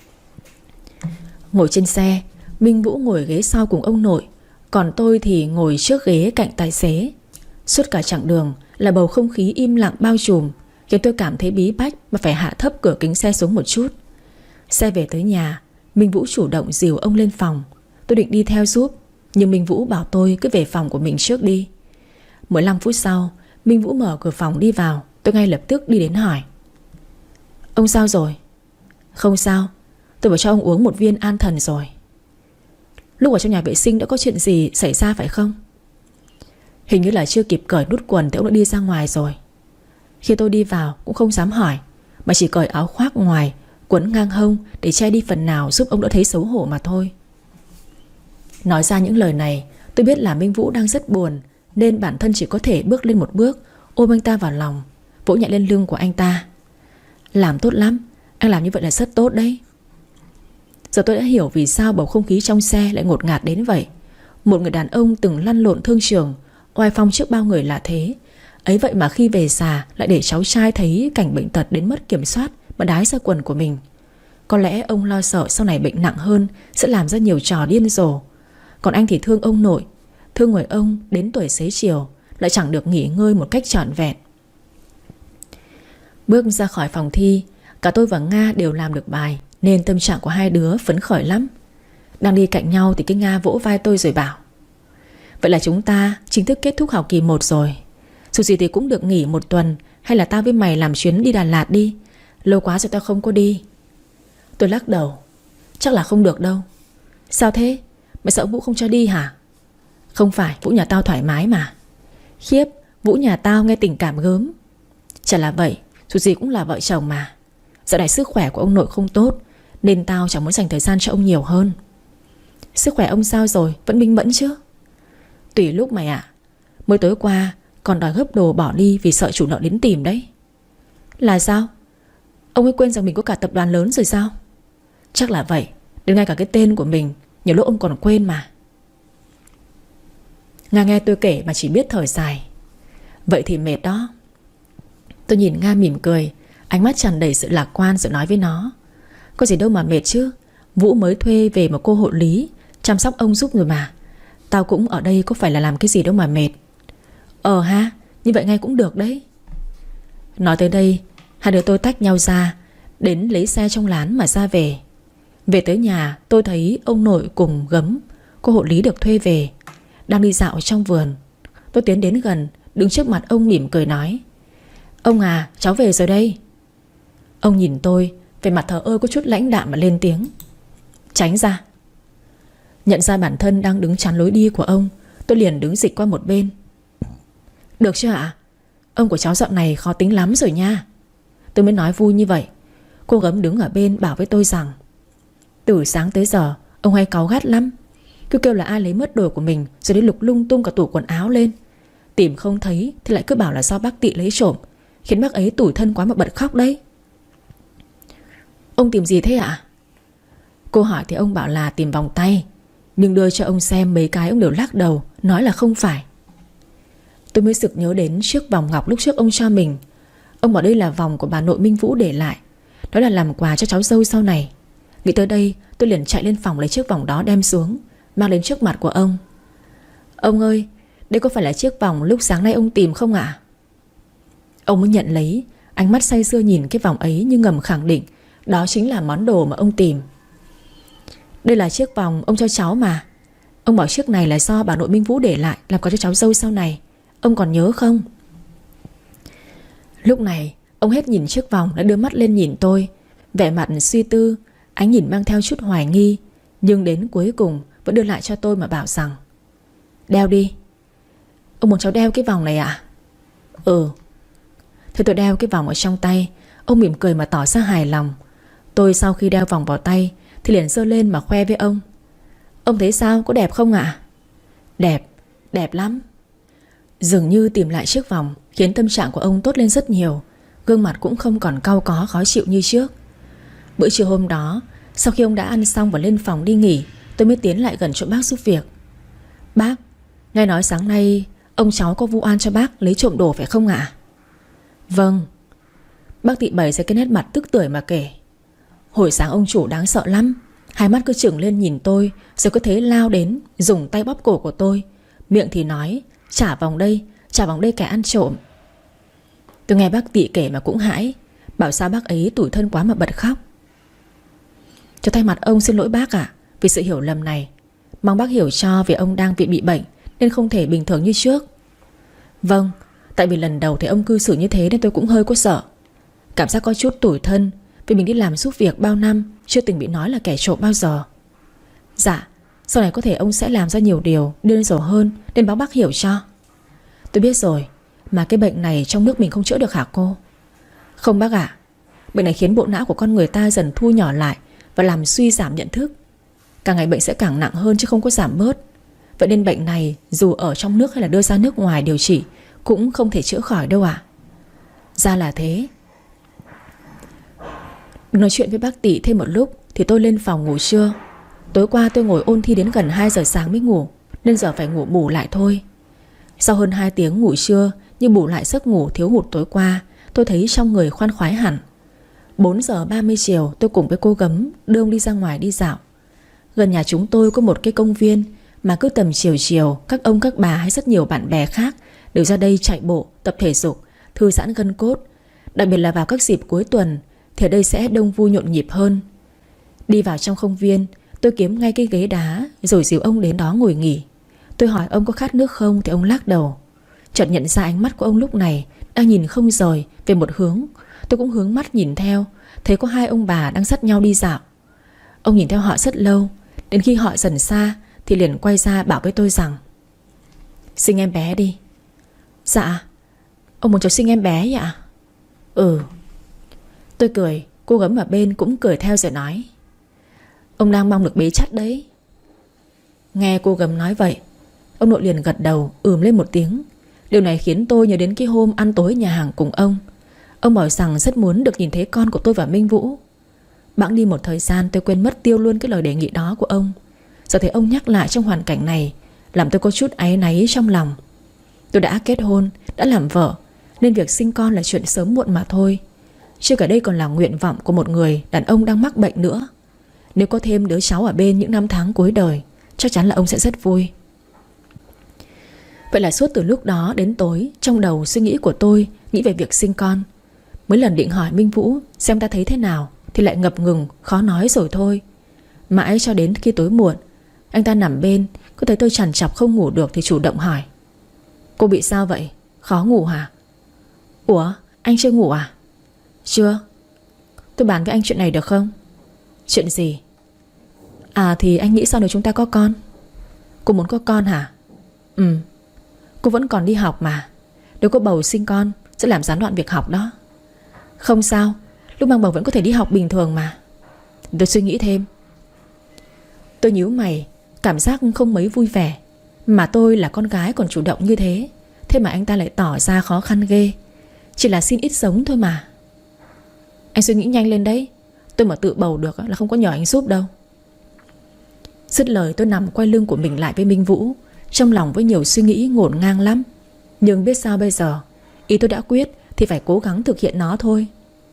Ngồi trên xe, Minh Vũ ngồi ghế sau cùng ông nội, còn tôi thì ngồi trước ghế cạnh tài xế. Suốt cả chặng đường là bầu không khí im lặng bao trùm, khiến tôi cảm thấy bí bách mà phải hạ thấp cửa kính xe xuống một chút. Xe về tới nhà, Minh Vũ chủ động dìu ông lên phòng. Tôi định đi theo giúp, nhưng Minh Vũ bảo tôi cứ về phòng của mình trước đi. 15 phút sau, Minh Vũ mở cửa phòng đi vào. Tôi ngay lập tức đi đến hỏi: ông sao rồi? Không sao, tôi bảo cho ông uống một viên an thần rồi. Lúc ở trong nhà vệ sinh đã có chuyện gì xảy ra phải không? Hình như là chưa kịp cởi nút quần thì ông đã đi ra ngoài rồi. Khi tôi đi vào cũng không dám hỏi, mà chỉ cởi áo khoác ngoài, quấn ngang hông để che đi phần nào giúp ông đỡ thấy xấu hổ mà thôi. Nói ra những lời này, tôi biết là Minh Vũ đang rất buồn, nên bản thân chỉ có thể bước lên một bước, ôm anh ta vào lòng, vỗ nhẹ lên lưng của anh ta. Làm tốt lắm, anh làm như vậy là rất tốt đấy. Giờ tôi đã hiểu vì sao bầu không khí trong xe lại ngột ngạt đến vậy. Một người đàn ông từng lăn lộn thương trường, oai phong trước bao người là thế, ấy vậy mà khi về già lại để cháu trai thấy cảnh bệnh tật đến mất kiểm soát mà đái ra quần của mình. Có lẽ ông lo sợ sau này bệnh nặng hơn sẽ làm ra nhiều trò điên rồ. Còn anh thì thương ông nội, thương người ông đến tuổi xế chiều lại chẳng được nghỉ ngơi một cách trọn vẹn. Bước ra khỏi phòng thi, cả tôi và Nga đều làm được bài, nên tâm trạng của hai đứa phấn khởi lắm. Đang đi cạnh nhau thì cái Nga vỗ vai tôi rồi bảo: vậy là chúng ta chính thức kết thúc học kỳ 1 rồi. Dù gì thì cũng được nghỉ một tuần, hay là tao với mày làm chuyến đi Đà Lạt đi. Lâu quá rồi tao không có đi. Tôi lắc đầu: chắc là không được đâu. Sao thế? Mày sợ Vũ không cho đi hả? Không phải, Vũ nhà tao thoải mái mà. Khiếp, Vũ nhà tao nghe tình cảm gớm. Chả là vậy, dù gì cũng là vợ chồng mà. Dạo này sức khỏe của ông nội không tốt, nên tao chẳng muốn dành thời gian cho ông nhiều hơn. Sức khỏe ông sao rồi, vẫn minh mẫn chứ? Tùy lúc mày ạ. Mới tối qua còn đòi gấp đồ bỏ đi vì sợ chủ nợ đến tìm đấy. Là sao? Ông ấy quên rằng mình có cả tập đoàn lớn rồi sao? Chắc là vậy. Đến ngay cả cái tên của mình nhiều lúc ông còn quên mà. Nga nghe tôi kể mà chỉ biết thở dài. Vậy thì mệt đó. Tôi nhìn Nga mỉm cười, ánh mắt tràn đầy sự lạc quan rồi nói với nó: có gì đâu mà mệt chứ. Vũ mới thuê về một cô hộ lý chăm sóc ông giúp rồi mà. Tao cũng ở đây có phải là làm cái gì đâu mà mệt. Ha, như vậy ngay cũng được đấy. Nói tới đây, hai đứa tôi tách nhau ra, đến lấy xe trong lán mà ra về. Về tới nhà, tôi thấy ông nội cùng Gấm, cô hộ lý được thuê về, đang đi dạo trong vườn. Tôi tiến đến gần, đứng trước mặt ông mỉm cười nói: ông à, cháu về rồi đây. Ông nhìn tôi, vẻ mặt thờ ơ có chút lãnh đạm mà lên tiếng: tránh ra. Nhận ra bản thân đang đứng chắn lối đi của ông, tôi liền đứng dịch qua một bên. Được chưa ạ? Ông của cháu dạo này khó tính lắm rồi nha. Tôi mới nói vui như vậy. Cô Gấm đứng ở bên bảo với tôi rằng: từ sáng tới giờ ông hay cáu gắt lắm, cứ kêu là ai lấy mất đồ của mình, rồi đến lục lung tung cả tủ quần áo lên. Tìm không thấy thì lại cứ bảo là do bác Tị lấy trộm, khiến bác ấy tủi thân quá mà bật khóc đấy. Ông tìm gì thế ạ? Cô hỏi thì ông bảo là tìm vòng tay, nhưng đưa cho ông xem mấy cái ông đều lắc đầu, nói là không phải. Tôi mới sực nhớ đến chiếc vòng ngọc lúc trước ông cho mình. Ông bảo đây là vòng của bà nội Minh Vũ để lại, đó là làm quà cho cháu dâu sau này. Nghĩ tới đây, tôi liền chạy lên phòng lấy chiếc vòng đó đem xuống, mang đến trước mặt của ông. Ông ơi, đây có phải là chiếc vòng lúc sáng nay ông tìm không ạ? Ông mới nhận lấy, ánh mắt say sưa nhìn cái vòng ấy như ngầm khẳng định đó chính là món đồ mà ông tìm. Đây là chiếc vòng ông cho cháu mà. Ông bảo chiếc này là do bà nội Minh Vũ để lại, làm quà cho cháu dâu sau này. Ông còn nhớ không? Lúc này ông hết nhìn chiếc vòng đã đưa mắt lên nhìn tôi, vẻ mặt suy tư, ánh nhìn mang theo chút hoài nghi, nhưng đến cuối cùng vẫn đưa lại cho tôi mà bảo rằng: đeo đi. Ông muốn cháu đeo cái vòng này à? Ừ. Thế tôi đeo cái vòng ở trong tay. Ông mỉm cười mà tỏ ra hài lòng. Tôi sau khi đeo vòng vào tay thì liền giơ lên mà khoe với ông. Ông thấy sao, có đẹp không ạ? Đẹp, đẹp lắm. Dường như tìm lại chiếc vòng khiến tâm trạng của ông tốt lên rất nhiều, gương mặt cũng không còn cau có khó chịu như trước. Bữa trưa hôm đó, sau khi ông đã ăn xong và lên phòng đi nghỉ, tôi mới tiến lại gần chỗ bác giúp việc. Bác, nghe nói sáng nay ông cháu có vu oan cho bác lấy trộm đồ phải không ạ? Vâng. Bác Tị bày ra cái nét mặt tức tưởi mà kể. Hồi sáng ông chủ đáng sợ lắm, hai mắt cứ trừng lên nhìn tôi, rồi cứ thế lao đến dùng tay bóp cổ của tôi, miệng thì nói: trả vòng đây kẻ ăn trộm. Tôi nghe bác Tị kể mà cũng hãi, bảo sao bác ấy tủi thân quá mà bật khóc. Cho thay mặt ông xin lỗi bác ạ, vì sự hiểu lầm này. Mong bác hiểu cho vì ông đang bị bệnh nên không thể bình thường như trước. Vâng, tại vì lần đầu thấy ông cư xử như thế nên tôi cũng hơi có sợ. Cảm giác có chút tủi thân vì mình đi làm giúp việc bao năm, chưa từng bị nói là kẻ trộm bao giờ. Dạ, sau này có thể ông sẽ làm ra nhiều điều điên rồ hơn, nên báo bác hiểu cho. Tôi biết rồi, mà cái bệnh này trong nước mình không chữa được hả cô? Không bác ạ. Bệnh này khiến bộ não của con người ta dần thu nhỏ lại và làm suy giảm nhận thức. Càng ngày bệnh sẽ càng nặng hơn chứ không có giảm bớt. Vậy nên bệnh này dù ở trong nước hay là đưa ra nước ngoài điều trị cũng không thể chữa khỏi đâu ạ. Ra là thế. Nói chuyện với bác Tị thêm một lúc thì tôi lên phòng ngủ trưa. Tối qua tôi ngồi ôn thi đến gần 2 giờ sáng mới ngủ, nên giờ phải ngủ bù lại thôi. Sau hơn 2 tiếng ngủ trưa nhưng bù lại giấc ngủ thiếu hụt tối qua, tôi thấy trong người khoan khoái hẳn. 4 giờ 30 chiều tôi cùng với cô Gấm đưa ông đi ra ngoài đi dạo. Gần nhà chúng tôi có một cái công viên mà cứ tầm chiều chiều các ông các bà hay rất nhiều bạn bè khác đều ra đây chạy bộ, tập thể dục, thư giãn gân cốt. Đặc biệt là vào các dịp cuối tuần thì ở đây sẽ đông vui nhộn nhịp hơn. Đi vào trong công viên, tôi kiếm ngay cái ghế đá rồi dìu ông đến đó ngồi nghỉ. Tôi hỏi ông có khát nước không thì ông lắc đầu. Chợt nhận ra ánh mắt của ông lúc này đang nhìn không rời về một hướng. Tôi cũng hướng mắt nhìn theo, thấy có 2 ông bà đang dắt nhau đi dạo. Ông nhìn theo họ rất lâu, đến khi họ dần xa thì liền quay ra bảo với tôi rằng: "Sinh em bé đi." "Dạ, ông muốn cháu sinh em bé vậy ạ?" "Ừ." Tôi cười, cô Gấm ở bên cũng cười theo rồi nói: "Ông đang mong được bế chắt đấy." Nghe cô Gấm nói vậy, ông nội liền gật đầu lên một tiếng. Điều này khiến tôi nhớ đến cái hôm ăn tối nhà hàng cùng ông. Ông bảo rằng rất muốn được nhìn thấy con của tôi và Minh Vũ. Bẵng đi một thời gian tôi quên mất tiêu luôn cái lời đề nghị đó của ông. Giờ thấy ông nhắc lại trong hoàn cảnh này làm tôi có chút áy náy trong lòng. Tôi đã kết hôn, đã làm vợ, nên việc sinh con là chuyện sớm muộn mà thôi. Chưa cả đây còn là nguyện vọng của một người đàn ông đang mắc bệnh nữa. Nếu có thêm đứa cháu ở bên những năm tháng cuối đời, chắc chắn là ông sẽ rất vui. Vậy là suốt từ lúc đó đến tối, trong đầu suy nghĩ của tôi nghĩ về việc sinh con. Mấy lần định hỏi Minh Vũ xem ta thấy thế nào thì lại ngập ngừng, khó nói rồi thôi. Mãi cho đến khi tối muộn, anh ta nằm bên, cứ thấy tôi trằn trọc không ngủ được thì chủ động hỏi: "Cô bị sao vậy? Khó ngủ hả?" "Ủa, anh chưa ngủ à?" "Chưa." "Tôi bàn với anh chuyện này được không?" "Chuyện gì?" "À thì anh nghĩ sao nếu chúng ta có con?" "Cô muốn có con hả?" "Ừ." "Cô vẫn còn đi học mà, nếu có bầu sinh con sẽ làm gián đoạn việc học đó." "Không sao, lúc mang bầu vẫn có thể đi học bình thường mà." Tôi suy nghĩ thêm. Tôi nhíu mày, cảm giác không mấy vui vẻ. Mà tôi là con gái còn chủ động như thế, thế mà anh ta lại tỏ ra khó khăn ghê. Chỉ là xin ít sống thôi mà. "Anh suy nghĩ nhanh lên đấy, tôi mà tự bầu được là không có nhờ anh giúp đâu." Dứt lời tôi nằm quay lưng của mình lại với Minh Vũ, trong lòng với nhiều suy nghĩ ngổn ngang lắm. Nhưng biết sao bây giờ, ý tôi đã quyết thì phải cố gắng thực hiện nó thôi.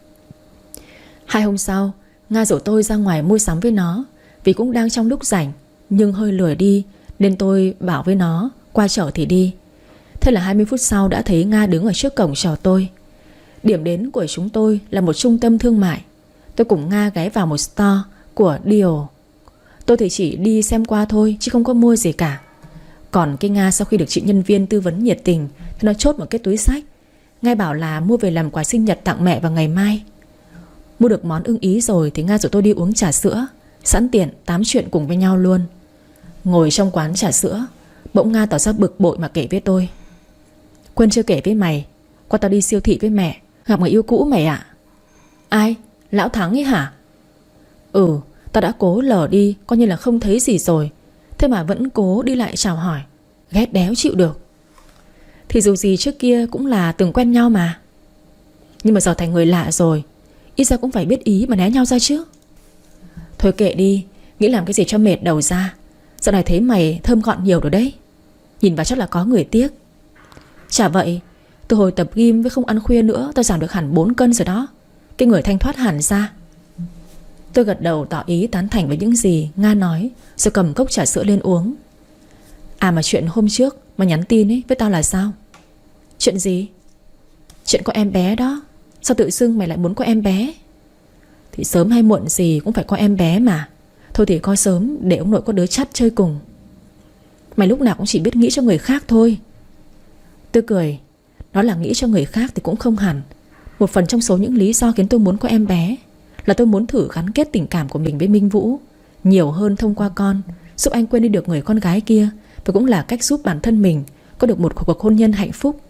2 hôm sau, Nga rủ tôi ra ngoài mua sắm với nó, vì cũng đang trong lúc rảnh nhưng hơi lười đi, nên tôi bảo với nó qua chợ thì đi. Thế là 20 phút sau đã thấy Nga đứng ở trước cổng chờ tôi. Điểm đến của chúng tôi là một trung tâm thương mại. Tôi cùng Nga ghé vào một store của Dior. Tôi thì chỉ đi xem qua thôi chứ không có mua gì cả. Còn cái Nga sau khi được chị nhân viên tư vấn nhiệt tình thì nó chốt một cái túi xách. Nga bảo là mua về làm quà sinh nhật tặng mẹ vào ngày mai. Mua được món ưng ý rồi thì Nga rủ tôi đi uống trà sữa, sẵn tiện tám chuyện cùng với nhau luôn. Ngồi trong quán trà sữa, bỗng Nga tỏ ra bực bội mà kể với tôi: "Quên chưa kể với mày, qua tao đi siêu thị với mẹ, gặp người yêu cũ mày ạ." "Ai? Lão Thắng ấy hả?" "Ừ, tao đã cố lờ đi, coi như là không thấy gì rồi, thế mà vẫn cố đi lại chào hỏi. Ghét đéo chịu được." Thì dù gì trước kia cũng là từng quen nhau mà. Nhưng mà giờ thành người lạ rồi, ít ra cũng phải biết ý mà né nhau ra chứ. Thôi kệ đi, nghĩ làm cái gì cho mệt đầu ra. Dạo này thấy mày thơm gọn nhiều rồi đấy, nhìn vào chắc là có người tiếc. Chả vậy, từ hồi tập gym với không ăn khuya nữa, tao giảm được hẳn 4 cân rồi đó. Cái người thanh thoát hẳn ra. Tôi gật đầu tỏ ý tán thành với những gì Nga nói, rồi cầm cốc trà sữa lên uống. À mà chuyện hôm trước mà nhắn tin ấy với tao là sao? Chuyện gì? Chuyện có em bé đó. Sao tự dưng mày lại muốn có em bé? Thì sớm hay muộn gì cũng phải có em bé mà. Thôi thì coi sớm để ông nội có đứa chắt chơi cùng. Mày lúc nào cũng chỉ biết nghĩ cho người khác thôi. Tôi cười. Nói là nghĩ cho người khác thì cũng không hẳn. Một phần trong số những lý do khiến tôi muốn có em bé là tôi muốn thử gắn kết tình cảm của mình với Minh Vũ nhiều hơn thông qua con, giúp anh quên đi được người con gái kia. Và cũng là cách giúp bản thân mình có được một cuộc hôn nhân hạnh phúc.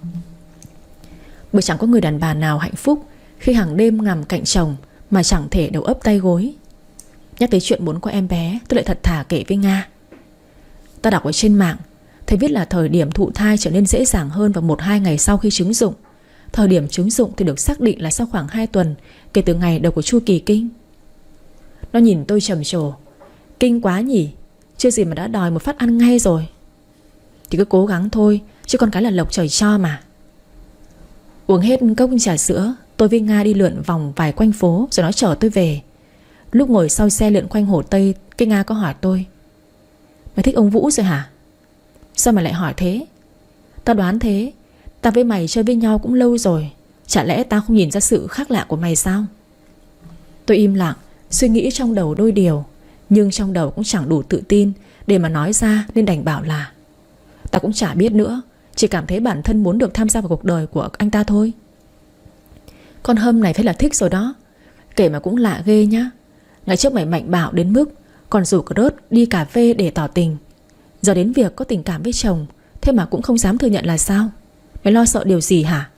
Bởi chẳng có người đàn bà nào hạnh phúc khi hàng đêm nằm cạnh chồng mà chẳng thể đầu ấp tay gối. Nhắc tới chuyện muốn có em bé, tôi lại thật thà kể với Nga. Ta đọc ở trên mạng thấy viết là thời điểm thụ thai trở nên dễ dàng hơn vào 1-2 ngày sau khi trứng rụng. Thời điểm trứng rụng thì được xác định là sau khoảng 2 tuần kể từ ngày đầu của chu kỳ kinh. Nó nhìn tôi trầm trồ. Kinh quá nhỉ, chưa gì mà đã đòi một phát ăn ngay rồi. Thì cứ cố gắng thôi, chứ con cái là lộc trời cho mà. Uống hết cốc trà sữa, tôi với Nga đi lượn vòng vài quanh phố rồi nó chở tôi về. Lúc ngồi sau xe lượn quanh Hồ Tây, cái Nga có hỏi tôi: mày thích ông Vũ rồi hả? Sao mày lại hỏi thế? Tao đoán thế. Tao với mày chơi với nhau cũng lâu rồi, chả lẽ tao không nhìn ra sự khác lạ của mày sao? Tôi im lặng, suy nghĩ trong đầu đôi điều, nhưng trong đầu cũng chẳng đủ tự tin để mà nói ra, nên đành bảo là tao cũng chả biết nữa, chỉ cảm thấy bản thân muốn được tham gia vào cuộc đời của anh ta thôi. Con Hâm này phải là thích rồi đó. Kể mà cũng lạ ghê nhá. Ngày trước mày mạnh bạo đến mức còn rủ cả Rớt đi cà phê để tỏ tình. Giờ đến việc có tình cảm với chồng, thế mà cũng không dám thừa nhận là sao? Mày lo sợ điều gì hả?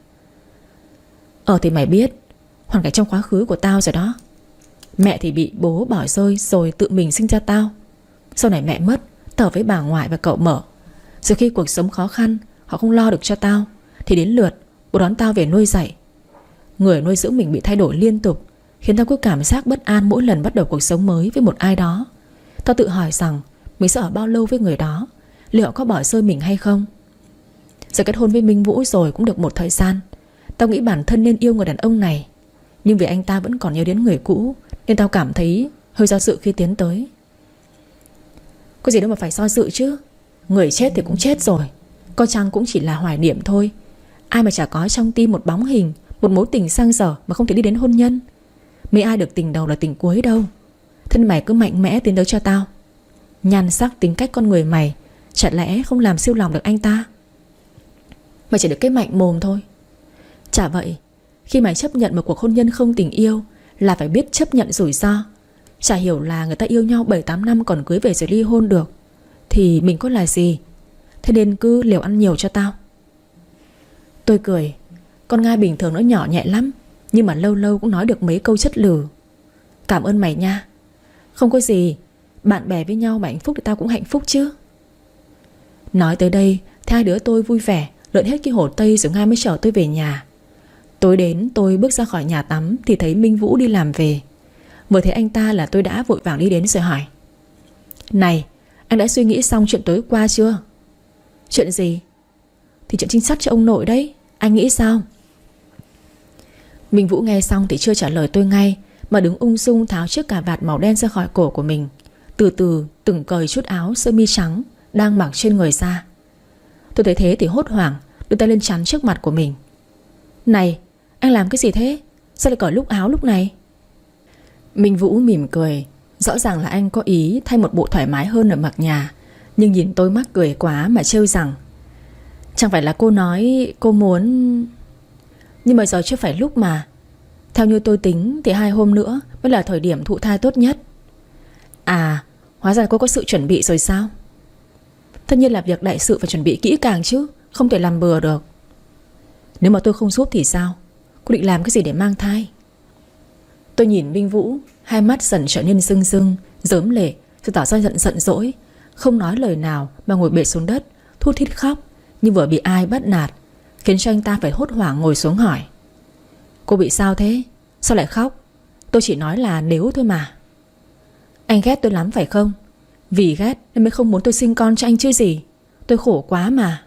Thì mày biết hoàn cảnh trong quá khứ của tao rồi đó. Mẹ thì bị bố bỏ rơi rồi tự mình sinh ra tao. Sau này mẹ mất, tao với bà ngoại và cậu Mở. Rồi khi cuộc sống khó khăn, họ không lo được cho tao, thì đến lượt bố đón tao về nuôi dạy. Người nuôi dưỡng mình bị thay đổi liên tục, khiến tao có cảm giác bất an mỗi lần bắt đầu cuộc sống mới với một ai đó. Tao tự hỏi rằng mình sẽ ở bao lâu với người đó, liệu có bỏ rơi mình hay không. Giờ kết hôn với Minh Vũ rồi cũng được một thời gian, tao nghĩ bản thân nên yêu người đàn ông này. Nhưng vì anh ta vẫn còn nhớ đến người cũ, nên tao cảm thấy hơi do dự khi tiến tới. Có gì đâu mà phải do dự chứ. Người chết thì cũng chết rồi, có chăng cũng chỉ là hoài niệm thôi. Ai mà chả có trong tim một bóng hình, một mối tình sang dở mà không thể đi đến hôn nhân. Mấy ai được tình đầu là tình cuối đâu. Thế nên mày cứ mạnh mẽ tiến tới cho tao. Nhan sắc tính cách con người mày chả lẽ không làm siêu lòng được anh ta? Mày chỉ được cái mạnh mồm thôi. Chả vậy, khi mày chấp nhận một cuộc hôn nhân không tình yêu là phải biết chấp nhận rủi ro. Chả hiểu là người ta yêu nhau 7-8 năm còn cưới về rồi ly hôn được, thì mình có là gì. Thế nên cứ liều ăn nhiều cho tao. Tôi cười. Con Nga bình thường nó nhỏ nhẹ lắm, nhưng mà lâu lâu cũng nói được mấy câu chất lử. Cảm ơn mày nha. Không có gì, bạn bè với nhau mà hạnh phúc thì tao cũng hạnh phúc chứ. Nói tới đây thì hai đứa tôi vui vẻ lượn hết cái Hồ Tây rồi Nga mới chở tôi về nhà. Tối đến tôi bước ra khỏi nhà tắm thì thấy Minh Vũ đi làm về. Vừa thấy anh ta là tôi đã vội vàng đi đến rồi hỏi: này, anh đã suy nghĩ xong chuyện tối qua chưa? Chuyện gì? Thì chuyện trinh sát cho ông nội đấy. Anh nghĩ sao? Minh Vũ nghe xong thì chưa trả lời tôi ngay, mà đứng ung dung tháo chiếc cà vạt màu đen ra khỏi cổ của mình, từ từ từng cởi chút áo sơ mi trắng đang mặc trên người ra. Tôi thấy thế thì hốt hoảng, đưa tay lên chắn trước mặt của mình. Này, anh làm cái gì thế? Sao lại cởi lúc áo lúc này? Minh Vũ mỉm cười. Rõ ràng là anh có ý thay một bộ thoải mái hơn ở mặc nhà, nhưng nhìn tôi mắc cười quá mà trêu rằng: chẳng phải là cô nói cô muốn... Nhưng mà giờ chưa phải lúc mà. Theo như tôi tính thì 2 hôm nữa mới là thời điểm thụ thai tốt nhất. À, hóa ra cô có sự chuẩn bị rồi sao? Tất nhiên là việc đại sự phải chuẩn bị kỹ càng chứ, không thể làm bừa được. Nếu mà tôi không giúp thì sao? Cô định làm cái gì để mang thai? Tôi nhìn Minh Vũ, hai mắt dần trở nên rưng rưng, rớm lệ, rồi tỏ ra giận dỗi, không nói lời nào mà ngồi bệt xuống đất, thút thít khóc như vừa bị ai bắt nạt, khiến cho anh ta phải hốt hoảng ngồi xuống hỏi: cô bị sao thế? Sao lại khóc? Tôi chỉ nói là nếu thôi mà. Anh ghét tôi lắm phải không? Vì ghét nên mới không muốn tôi sinh con cho anh chứ gì. Tôi khổ quá mà.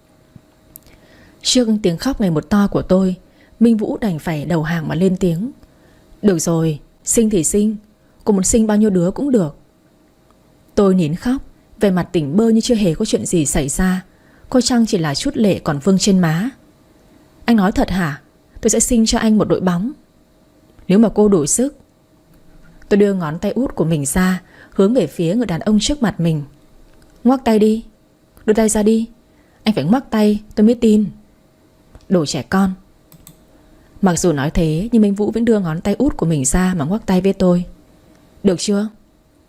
Trước tiếng khóc ngày một to của tôi, Minh Vũ đành phải đầu hàng mà lên tiếng: được rồi, sinh thì sinh. Cô muốn sinh bao nhiêu đứa cũng được. Tôi nín khóc, vẻ mặt tỉnh bơ như chưa hề có chuyện gì xảy ra, có chăng chỉ là chút lệ còn vương trên má. Anh nói thật hả? Tôi sẽ sinh cho anh một đội bóng, nếu mà cô đủ sức. Tôi đưa ngón tay út của mình ra, hướng về phía người đàn ông trước mặt mình. Ngoắc tay đi. Đưa tay ra đi. Anh phải ngoắc tay tôi mới tin. Đồ trẻ con. Mặc dù nói thế nhưng Minh Vũ vẫn đưa ngón tay út của mình ra mà ngoắc tay với tôi. Được chưa?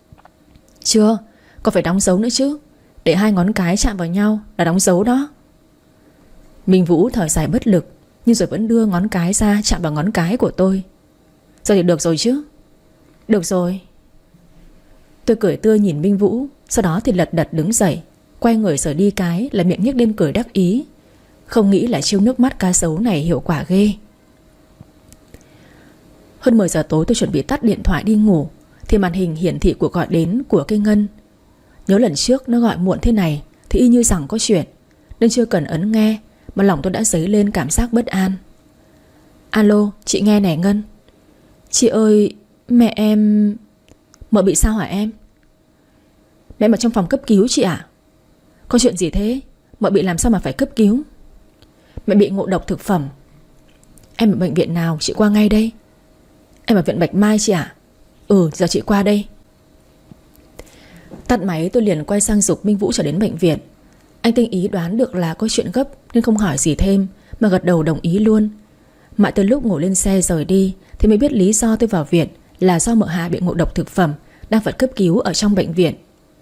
Chưa, còn phải đóng dấu nữa chứ. Để 2 ngón cái chạm vào nhau là đóng dấu đó. Minh Vũ thở dài bất lực, nhưng rồi vẫn đưa ngón cái ra chạm vào ngón cái của tôi. Giờ thì được rồi chứ? Được rồi. Tôi cười tươi nhìn Minh Vũ, sau đó thì lật đật đứng dậy, quay người rời đi cái là miệng nhếch lên cười đắc ý. Không nghĩ là chiêu nước mắt cá sấu này hiệu quả ghê. Hơn 10 giờ tối tôi chuẩn bị tắt điện thoại đi ngủ thì màn hình hiển thị cuộc gọi đến của cây Ngân. Nhớ lần trước nó gọi muộn thế này thì y như rằng có chuyện, nên chưa cần ấn nghe mà lòng tôi đã dấy lên cảm giác bất an. Alo, chị nghe nè Ngân. Chị ơi, mẹ em... Mợ bị sao hả em? Mẹ ở trong phòng cấp cứu chị ạ. Có chuyện gì thế? Mợ bị làm sao mà phải cấp cứu? Mẹ bị ngộ độc thực phẩm. Em ở bệnh viện nào? Chị qua ngay đây. Em ở viện Bạch Mai chị ạ. Giờ chị qua đây. Tắt máy tôi liền quay sang giục Minh Vũ trở đến bệnh viện. Anh tinh ý đoán được là có chuyện gấp nên không hỏi gì thêm mà gật đầu đồng ý luôn. Mãi tới lúc ngồi lên xe rời đi thì mới biết lý do tôi vào viện là do mợ Hà bị ngộ độc thực phẩm, đang phải cấp cứu ở trong bệnh viện.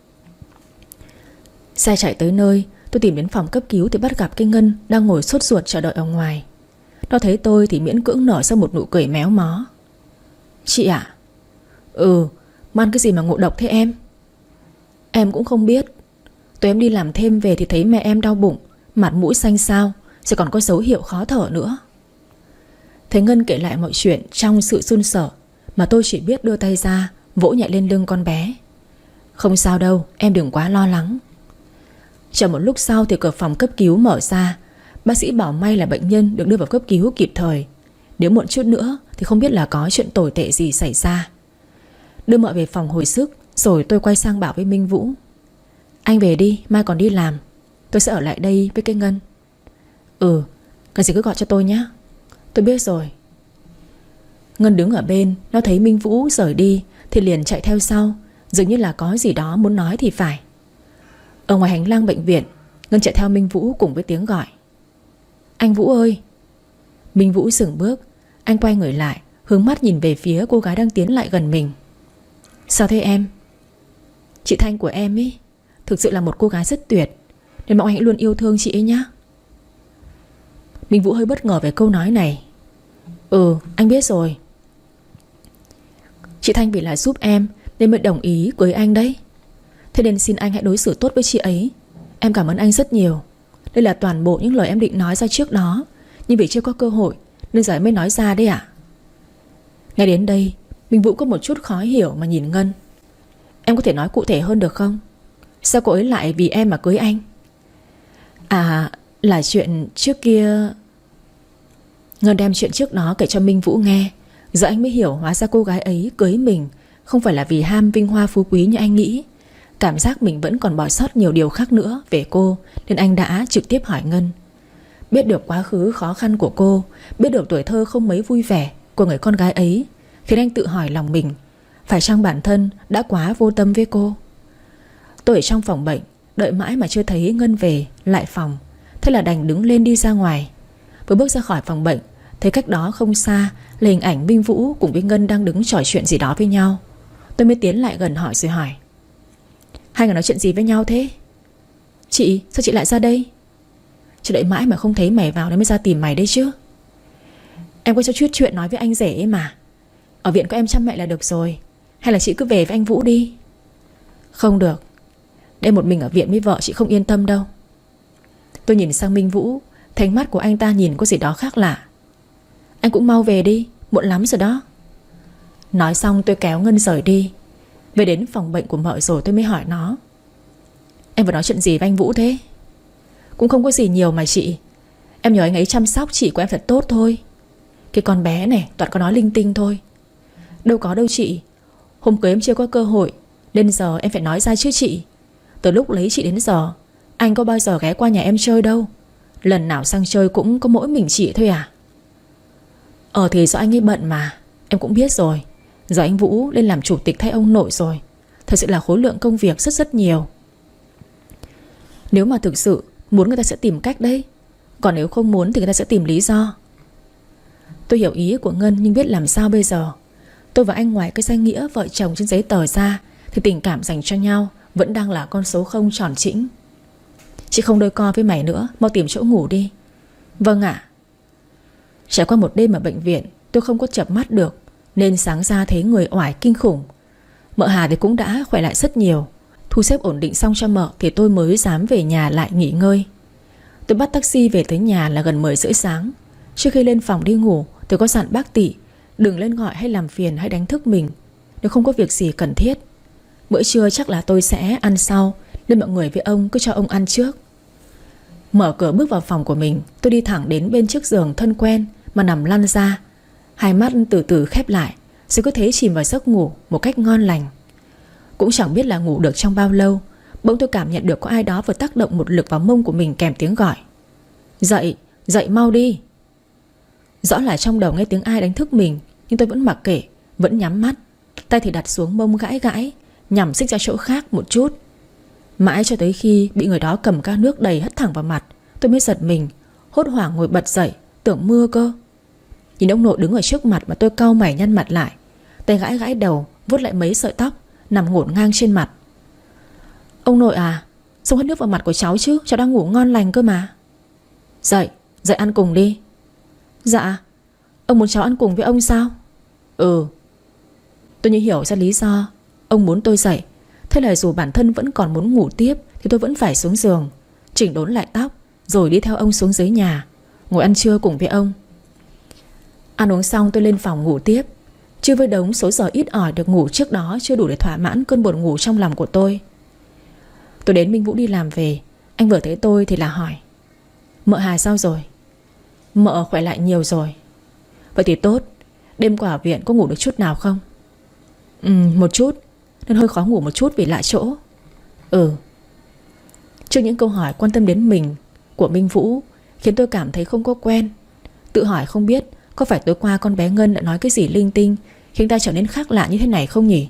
Xe chạy tới nơi, tôi tìm đến phòng cấp cứu thì bắt gặp cái Ngân đang ngồi sốt ruột chờ đợi ở ngoài. Nó thấy tôi thì miễn cưỡng nở ra một nụ cười méo mó. Chị ạ? Mà ăn cái gì mà ngộ độc thế em? Em cũng không biết. Tối em đi làm thêm về thì thấy mẹ em đau bụng, mặt mũi xanh xao, rồi còn có dấu hiệu khó thở nữa. Thấy Ngân kể lại mọi chuyện trong sự run sợ, mà tôi chỉ biết đưa tay ra vỗ nhẹ lên lưng con bé. Không sao đâu, em đừng quá lo lắng. Chờ một lúc sau thì cửa phòng cấp cứu mở ra. Bác sĩ bảo may là bệnh nhân được đưa vào cấp cứu kịp thời. Nếu muộn chút nữa thì không biết là có chuyện tồi tệ gì xảy ra. Đưa mợ về phòng hồi sức, rồi tôi quay sang bảo với Minh Vũ. Anh về đi, mai còn đi làm. Tôi sẽ ở lại đây với cái Ngân. Cần gì cứ gọi cho tôi nhé. Tôi biết rồi. Ngân đứng ở bên, nó thấy Minh Vũ rời đi thì liền chạy theo sau, dường như là có gì đó muốn nói thì phải. Ở ngoài hành lang bệnh viện, Ngân chạy theo Minh Vũ cùng với tiếng gọi. Anh Vũ ơi! Minh Vũ dừng bước. Anh quay người lại, hướng mắt nhìn về phía cô gái đang tiến lại gần mình. Sao thế em? Chị Thanh của em ấy thực sự là một cô gái rất tuyệt, nên mong anh hãy luôn yêu thương chị ấy nhé. Minh Vũ hơi bất ngờ về câu nói này. Anh biết rồi. Chị Thanh vì là giúp em nên mới đồng ý cưới anh đấy. Thế nên xin anh hãy đối xử tốt với chị ấy. Em cảm ơn anh rất nhiều. Đây là toàn bộ những lời em định nói ra trước đó, nhưng vì chưa có cơ hội nên giờ em mới nói ra đấy ạ. Nghe đến đây, Minh Vũ có một chút khó hiểu mà nhìn Ngân. Em có thể nói cụ thể hơn được không? Sao cô ấy lại vì em mà cưới anh? Là chuyện trước kia. Ngân đem chuyện trước đó kể cho Minh Vũ nghe. Giờ anh mới hiểu hóa ra cô gái ấy cưới mình không phải là vì ham vinh hoa phú quý như anh nghĩ. Cảm giác mình vẫn còn bỏ sót nhiều điều khác nữa về cô, nên anh đã trực tiếp hỏi Ngân. Biết được quá khứ khó khăn của cô, biết được tuổi thơ không mấy vui vẻ của người con gái ấy, khiến anh tự hỏi lòng mình, phải chăng bản thân đã quá vô tâm với cô. Tôi ở trong phòng bệnh, đợi mãi mà chưa thấy Ngân về lại phòng. Thế là đành đứng lên đi ra ngoài. Vừa bước ra khỏi phòng bệnh, thấy cách đó không xa là hình ảnh Minh Vũ cùng với Ngân đang đứng trò chuyện gì đó với nhau. Tôi mới tiến lại gần hỏi rồi hỏi. Hai người nói chuyện gì với nhau thế? Chị, sao chị lại ra đây? Chị đợi mãi mà không thấy mày vào nên mới ra tìm mày đấy chứ. Em có cho chút chuyện nói với anh rể ấy mà. Ở viện có em chăm mẹ là được rồi. Hay là chị cứ về với anh Vũ đi? Không được. Đây một mình ở viện với vợ chị không yên tâm đâu. Tôi nhìn sang Minh Vũ, thấy mắt của anh ta nhìn có gì đó khác lạ. Anh cũng mau về đi, muộn lắm rồi đó. Nói xong tôi kéo Ngân rời đi. Về đến phòng bệnh của mợ rồi tôi mới hỏi nó. Em vừa nói chuyện gì với anh Vũ thế? Cũng không có gì nhiều mà chị. Em nhờ anh ấy chăm sóc chị của em thật tốt thôi. Cái con bé này toàn có nói linh tinh thôi. Đâu có đâu chị. Hôm cưới em chưa có cơ hội, nên giờ em phải nói ra chứ chị. Từ lúc lấy chị đến giờ, anh có bao giờ ghé qua nhà em chơi đâu. Lần nào sang chơi cũng có mỗi mình chị thôi à? Thì do anh ấy bận mà. Em cũng biết rồi. Giờ anh Vũ lên làm chủ tịch thay ông nội rồi. Thật sự là khối lượng công việc rất rất nhiều. Nếu mà thực sự muốn người ta sẽ tìm cách đấy. Còn nếu không muốn thì người ta sẽ tìm lý do. Tôi hiểu ý của Ngân nhưng biết làm sao bây giờ. Tôi và anh ngoài cái danh nghĩa vợ chồng trên giấy tờ ra thì tình cảm dành cho nhau vẫn đang là con số không tròn chỉnh. Chị không đôi co với mày nữa, mau tìm chỗ ngủ đi. Vâng ạ. Trải qua một đêm ở bệnh viện, tôi không có chợp mắt được, nên sáng ra thấy người oải kinh khủng. Mợ Hà thì cũng đã khỏe lại rất nhiều. Thu xếp ổn định xong cho mợ thì tôi mới dám về nhà lại nghỉ ngơi. Tôi bắt taxi về tới nhà là gần 10 rưỡi sáng. Trước khi lên phòng đi ngủ, tôi có dặn bác Tị đừng lên gọi hay làm phiền hay đánh thức mình nếu không có việc gì cần thiết. Bữa trưa chắc là tôi sẽ ăn sau, nên mọi người với ông cứ cho ông ăn trước. Mở cửa bước vào phòng của mình, tôi đi thẳng đến bên chiếc giường thân quen mà nằm lăn ra. Hai mắt từ từ khép lại, rồi cứ thế chìm vào giấc ngủ một cách ngon lành. Cũng chẳng biết là ngủ được trong bao lâu, bỗng tôi cảm nhận được có ai đó vừa tác động một lực vào mông của mình kèm tiếng gọi: "Dậy, dậy mau đi." Rõ là trong đầu nghe tiếng ai đánh thức mình, nhưng tôi vẫn mặc kệ, vẫn nhắm mắt, tay thì đặt xuống mông gãi gãi, nhằm xích ra chỗ khác một chút. Mãi cho tới khi bị người đó cầm ca nước đầy hất thẳng vào mặt, tôi mới giật mình, hốt hoảng ngồi bật dậy, tưởng mưa cơ. Nhìn ông nội đứng ở trước mặt mà tôi cau mày nhăn mặt lại, tay gãi gãi đầu, vuốt lại mấy sợi tóc nằm ngổn ngang trên mặt. "Ông nội à, sao hất nước vào mặt của cháu chứ, cháu đang ngủ ngon lành cơ mà." "Dậy, dậy ăn cùng đi." "Dạ, ông muốn cháu ăn cùng với ông sao?" "Ừ." Tôi như hiểu ra lý do ông muốn tôi dậy. Thế là dù bản thân vẫn còn muốn ngủ tiếp thì tôi vẫn phải xuống giường, chỉnh đốn lại tóc, rồi đi theo ông xuống dưới nhà, ngồi ăn trưa cùng với ông. Ăn uống xong tôi lên phòng ngủ tiếp. Chưa với đống số giờ ít ỏi được ngủ trước đó chưa đủ để thỏa mãn cơn buồn ngủ trong lòng của tôi. Tôi đến Minh Vũ đi làm về. Anh vừa thấy tôi thì là hỏi: "Mợ Hà sao rồi?" "Mợ khỏe lại nhiều rồi." "Vậy thì tốt. Đêm qua ở viện có ngủ được chút nào không?" Một chút, nên hơi khó ngủ một chút vì lạ chỗ." "Ừ." Trước những câu hỏi quan tâm đến mình của Minh Vũ khiến tôi cảm thấy không có quen. Tự hỏi không biết có phải tối qua con bé Ngân đã nói cái gì linh tinh khiến ta trở nên khác lạ như thế này không nhỉ?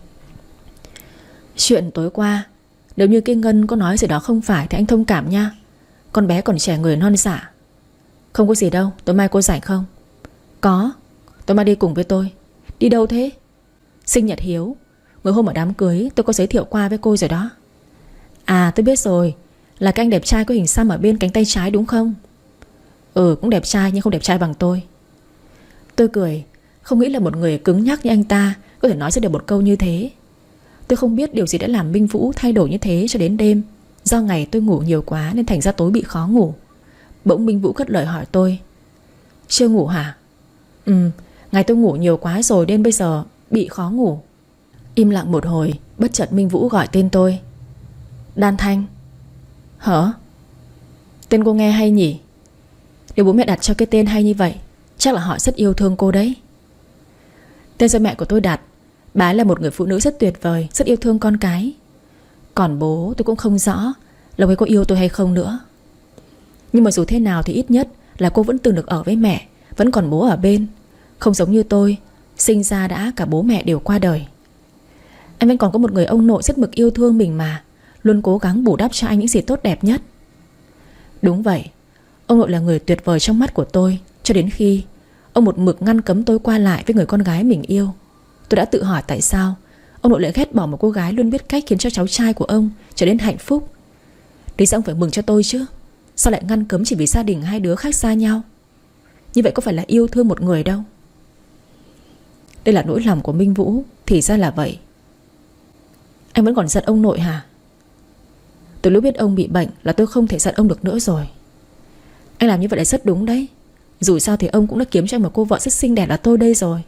Chuyện tối qua, nếu như cái Ngân có nói gì đó không phải thì anh thông cảm nha. Con bé còn trẻ người non dạ. "Không có gì đâu, tối mai cô rảnh không?" "Có, tối mai đi cùng với tôi." "Đi đâu thế?" "Sinh nhật Hiếu. Mới hôm ở đám cưới tôi có giới thiệu qua với cô rồi đó." "À, tôi biết rồi, là cái anh đẹp trai có hình xăm ở bên cánh tay trái đúng không?" "Ừ, cũng đẹp trai nhưng không đẹp trai bằng tôi." Tôi cười, không nghĩ là một người cứng nhắc như anh ta có thể nói ra được một câu như thế. Tôi không biết điều gì đã làm Minh Vũ thay đổi như thế cho đến đêm. Do ngày tôi ngủ nhiều quá nên thành ra tối bị khó ngủ. Bỗng Minh Vũ cất lời hỏi tôi: "Chưa ngủ hả?" Ngày tôi ngủ nhiều quá rồi nên bây giờ bị khó ngủ." Im lặng một hồi, bất chợt Minh Vũ gọi tên tôi: "Đan Thanh." "Hả?" "Tên cô nghe hay nhỉ? Nếu bố mẹ đặt cho cái tên hay như vậy, chắc là họ rất yêu thương cô đấy." "Tên do mẹ của tôi đặt. Bà ấy là một người phụ nữ rất tuyệt vời, rất yêu thương con cái. Còn bố tôi cũng không rõ là ấy có yêu tôi hay không nữa. Nhưng mà dù thế nào thì ít nhất là cô vẫn từng được ở với mẹ, vẫn còn bố ở bên. Không giống như tôi, sinh ra đã cả bố mẹ đều qua đời. Anh vẫn còn có một người ông nội rất mực yêu thương mình mà, luôn cố gắng bù đắp cho anh những gì tốt đẹp nhất." Đúng vậy, ông nội là người tuyệt vời trong mắt của tôi, cho đến khi ông một mực ngăn cấm tôi qua lại với người con gái mình yêu. Tôi đã tự hỏi tại sao ông nội lại ghét bỏ một cô gái luôn biết cách khiến cho cháu trai của ông trở nên hạnh phúc. Lý do ông phải mừng cho tôi chứ, sao lại ngăn cấm chỉ vì gia đình hai đứa khác xa nhau? Như vậy có phải là yêu thương một người đâu. Đây là nỗi lòng của Minh Vũ. Thì ra là vậy. Anh vẫn còn giận ông nội hả? Từ lúc biết ông bị bệnh là tôi không thể giận ông được nữa rồi. Anh làm như vậy là rất đúng đấy. Dù sao thì ông cũng đã kiếm cho anh một cô vợ rất xinh đẹp là tôi đây rồi.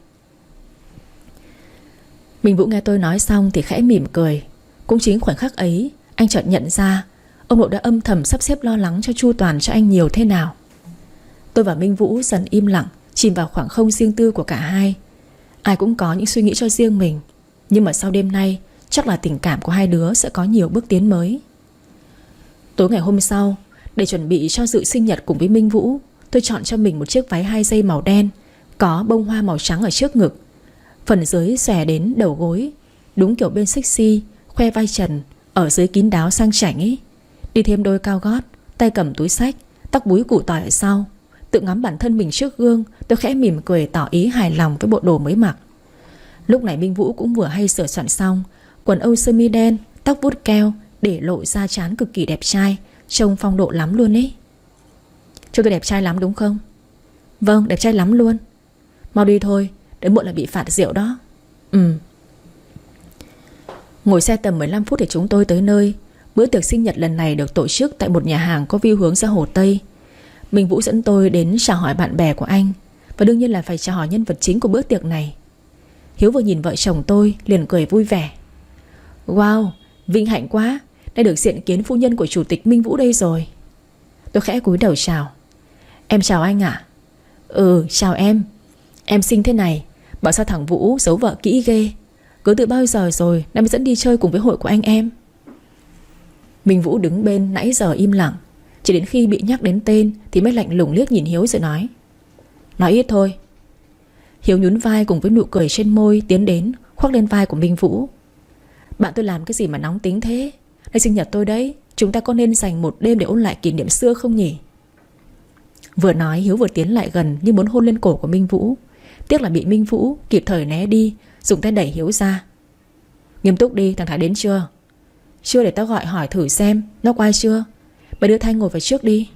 Minh Vũ nghe tôi nói xong thì khẽ mỉm cười. Cũng chính khoảnh khắc ấy, anh chợt nhận ra ông nội đã âm thầm sắp xếp lo lắng cho chu toàn cho anh nhiều thế nào. Tôi và Minh Vũ dần im lặng, chìm vào khoảng không riêng tư của cả hai. Ai cũng có những suy nghĩ cho riêng mình, nhưng mà sau đêm nay chắc là tình cảm của hai đứa sẽ có nhiều bước tiến mới. Tối ngày hôm sau, để chuẩn bị cho dự sinh nhật cùng với Minh Vũ, tôi chọn cho mình một chiếc váy 2 dây màu đen, có bông hoa màu trắng ở trước ngực, phần dưới xòe đến đầu gối, đúng kiểu bên sexy, khoe vai trần, ở dưới kín đáo sang chảnh ấy. Đi thêm đôi cao gót, tay cầm túi xách, tóc búi củ tỏi ở sau. Tự ngắm bản thân mình trước gương, tôi khẽ mỉm cười tỏ ý hài lòng với bộ đồ mới mặc. Lúc này Minh Vũ cũng vừa hay sửa soạn xong, quần âu sơ mi đen, tóc vuốt keo để lộ ra trán cực kỳ đẹp trai, trông phong độ lắm luôn ấy. Trông tôi đẹp trai lắm đúng không? Vâng, đẹp trai lắm luôn. Mau đi thôi, đến muộn là bị phạt rượu đó. Ngồi xe tầm 15 phút để chúng tôi tới nơi. Bữa tiệc sinh nhật lần này được tổ chức tại một nhà hàng có view hướng ra Hồ Tây. Minh Vũ dẫn tôi đến chào hỏi bạn bè của anh, và đương nhiên là phải chào hỏi nhân vật chính của bữa tiệc này. Hiếu vừa nhìn vợ chồng tôi liền cười vui vẻ. Wow, vinh hạnh quá, đã được diện kiến phu nhân của chủ tịch Minh Vũ đây rồi. Tôi khẽ cúi đầu chào. Em chào anh ạ. Chào em. Em xinh thế này, bảo sao thằng Vũ giấu vợ kỹ ghê. Cứ từ bao giờ rồi đã mới dẫn đi chơi cùng với hội của anh em. Minh Vũ đứng bên nãy giờ im lặng, chỉ đến khi bị nhắc đến tên thì mới lạnh lùng liếc nhìn Hiếu rồi nói. Nói ít thôi. Hiếu nhún vai cùng với nụ cười trên môi tiến đến khoác lên vai của Minh Vũ. Bạn tôi làm cái gì mà nóng tính thế? Đây sinh nhật tôi đấy, chúng ta có nên dành một đêm để ôn lại kỷ niệm xưa không nhỉ? Vừa nói Hiếu vừa tiến lại gần như muốn hôn lên cổ của Minh Vũ. Tiếc là bị Minh Vũ kịp thời né đi, dùng tay đẩy Hiếu ra. Nghiêm túc đi, thằng Thái đến chưa? Chưa, để tao gọi hỏi thử xem nó qua chưa. Mày đưa Thanh ngồi vào trước đi.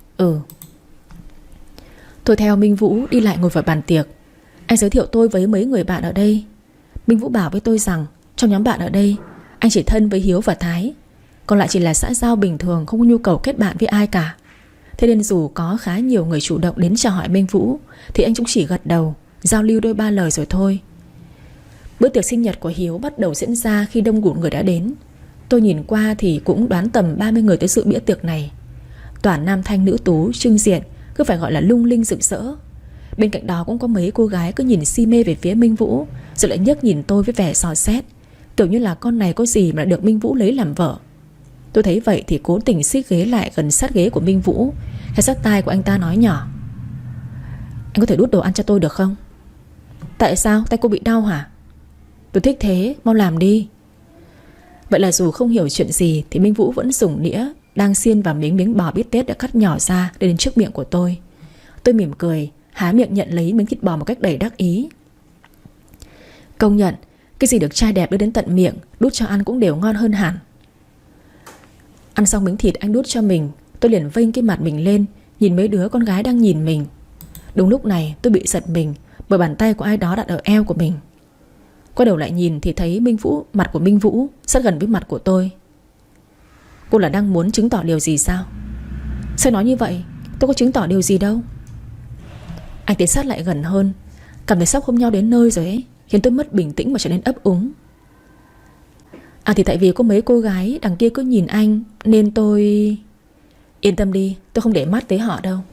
Tôi theo Minh Vũ đi lại ngồi vào bàn tiệc. Anh giới thiệu tôi với mấy người bạn ở đây. Minh Vũ bảo với tôi rằng trong nhóm bạn ở đây, anh chỉ thân với Hiếu và Thái, còn lại chỉ là xã giao bình thường, không có nhu cầu kết bạn với ai cả. Thế nên dù có khá nhiều người chủ động đến chào hỏi Minh Vũ thì anh cũng chỉ gật đầu, giao lưu đôi ba lời rồi thôi. Bữa tiệc sinh nhật của Hiếu bắt đầu diễn ra khi đông đủ người đã đến. Tôi nhìn qua thì cũng đoán tầm 30 người tới dự bữa tiệc này. Toàn nam thanh nữ tú trưng diện, cứ phải gọi là lung linh rực rỡ. Bên cạnh đó cũng có mấy cô gái cứ nhìn si mê về phía Minh Vũ, rồi lại nhấc nhìn tôi với vẻ dò xét, kiểu như là con này có gì mà lại được Minh Vũ lấy làm vợ. Tôi thấy vậy thì cố tình xích ghế lại gần sát ghế của Minh Vũ, hay sát tai của anh ta nói nhỏ. Anh có thể đút đồ ăn cho tôi được không? Tại sao? Tay cô bị đau hả? Tôi thích thế, mau làm đi. Vậy là dù không hiểu chuyện gì thì Minh Vũ vẫn dùng đĩa đang xiên vào miếng bò bít tết đã cắt nhỏ ra đưa đến trước miệng của tôi. Tôi mỉm cười, há miệng nhận lấy miếng thịt bò một cách đầy đắc ý. Công nhận, cái gì được trai đẹp đưa đến tận miệng, đút cho ăn cũng đều ngon hơn hẳn. Ăn xong miếng thịt anh đút cho mình, tôi liền vênh cái mặt mình lên, nhìn mấy đứa con gái đang nhìn mình. Đúng lúc này tôi bị giật mình bởi bàn tay của ai đó đặt ở eo của mình. Quay đầu lại nhìn thì thấy mặt của Minh Vũ sát gần với mặt của tôi. Cô là đang muốn chứng tỏ điều gì sao? Sao nói như vậy? Tôi có chứng tỏ điều gì đâu. Anh tiến sát lại gần hơn, cảm thấy sắp hôn nhau đến nơi rồi ấy, khiến tôi mất bình tĩnh và trở nên ấp úng. Thì tại vì có mấy cô gái đằng kia cứ nhìn anh nên tôi... Yên tâm đi, tôi không để mắt tới họ đâu.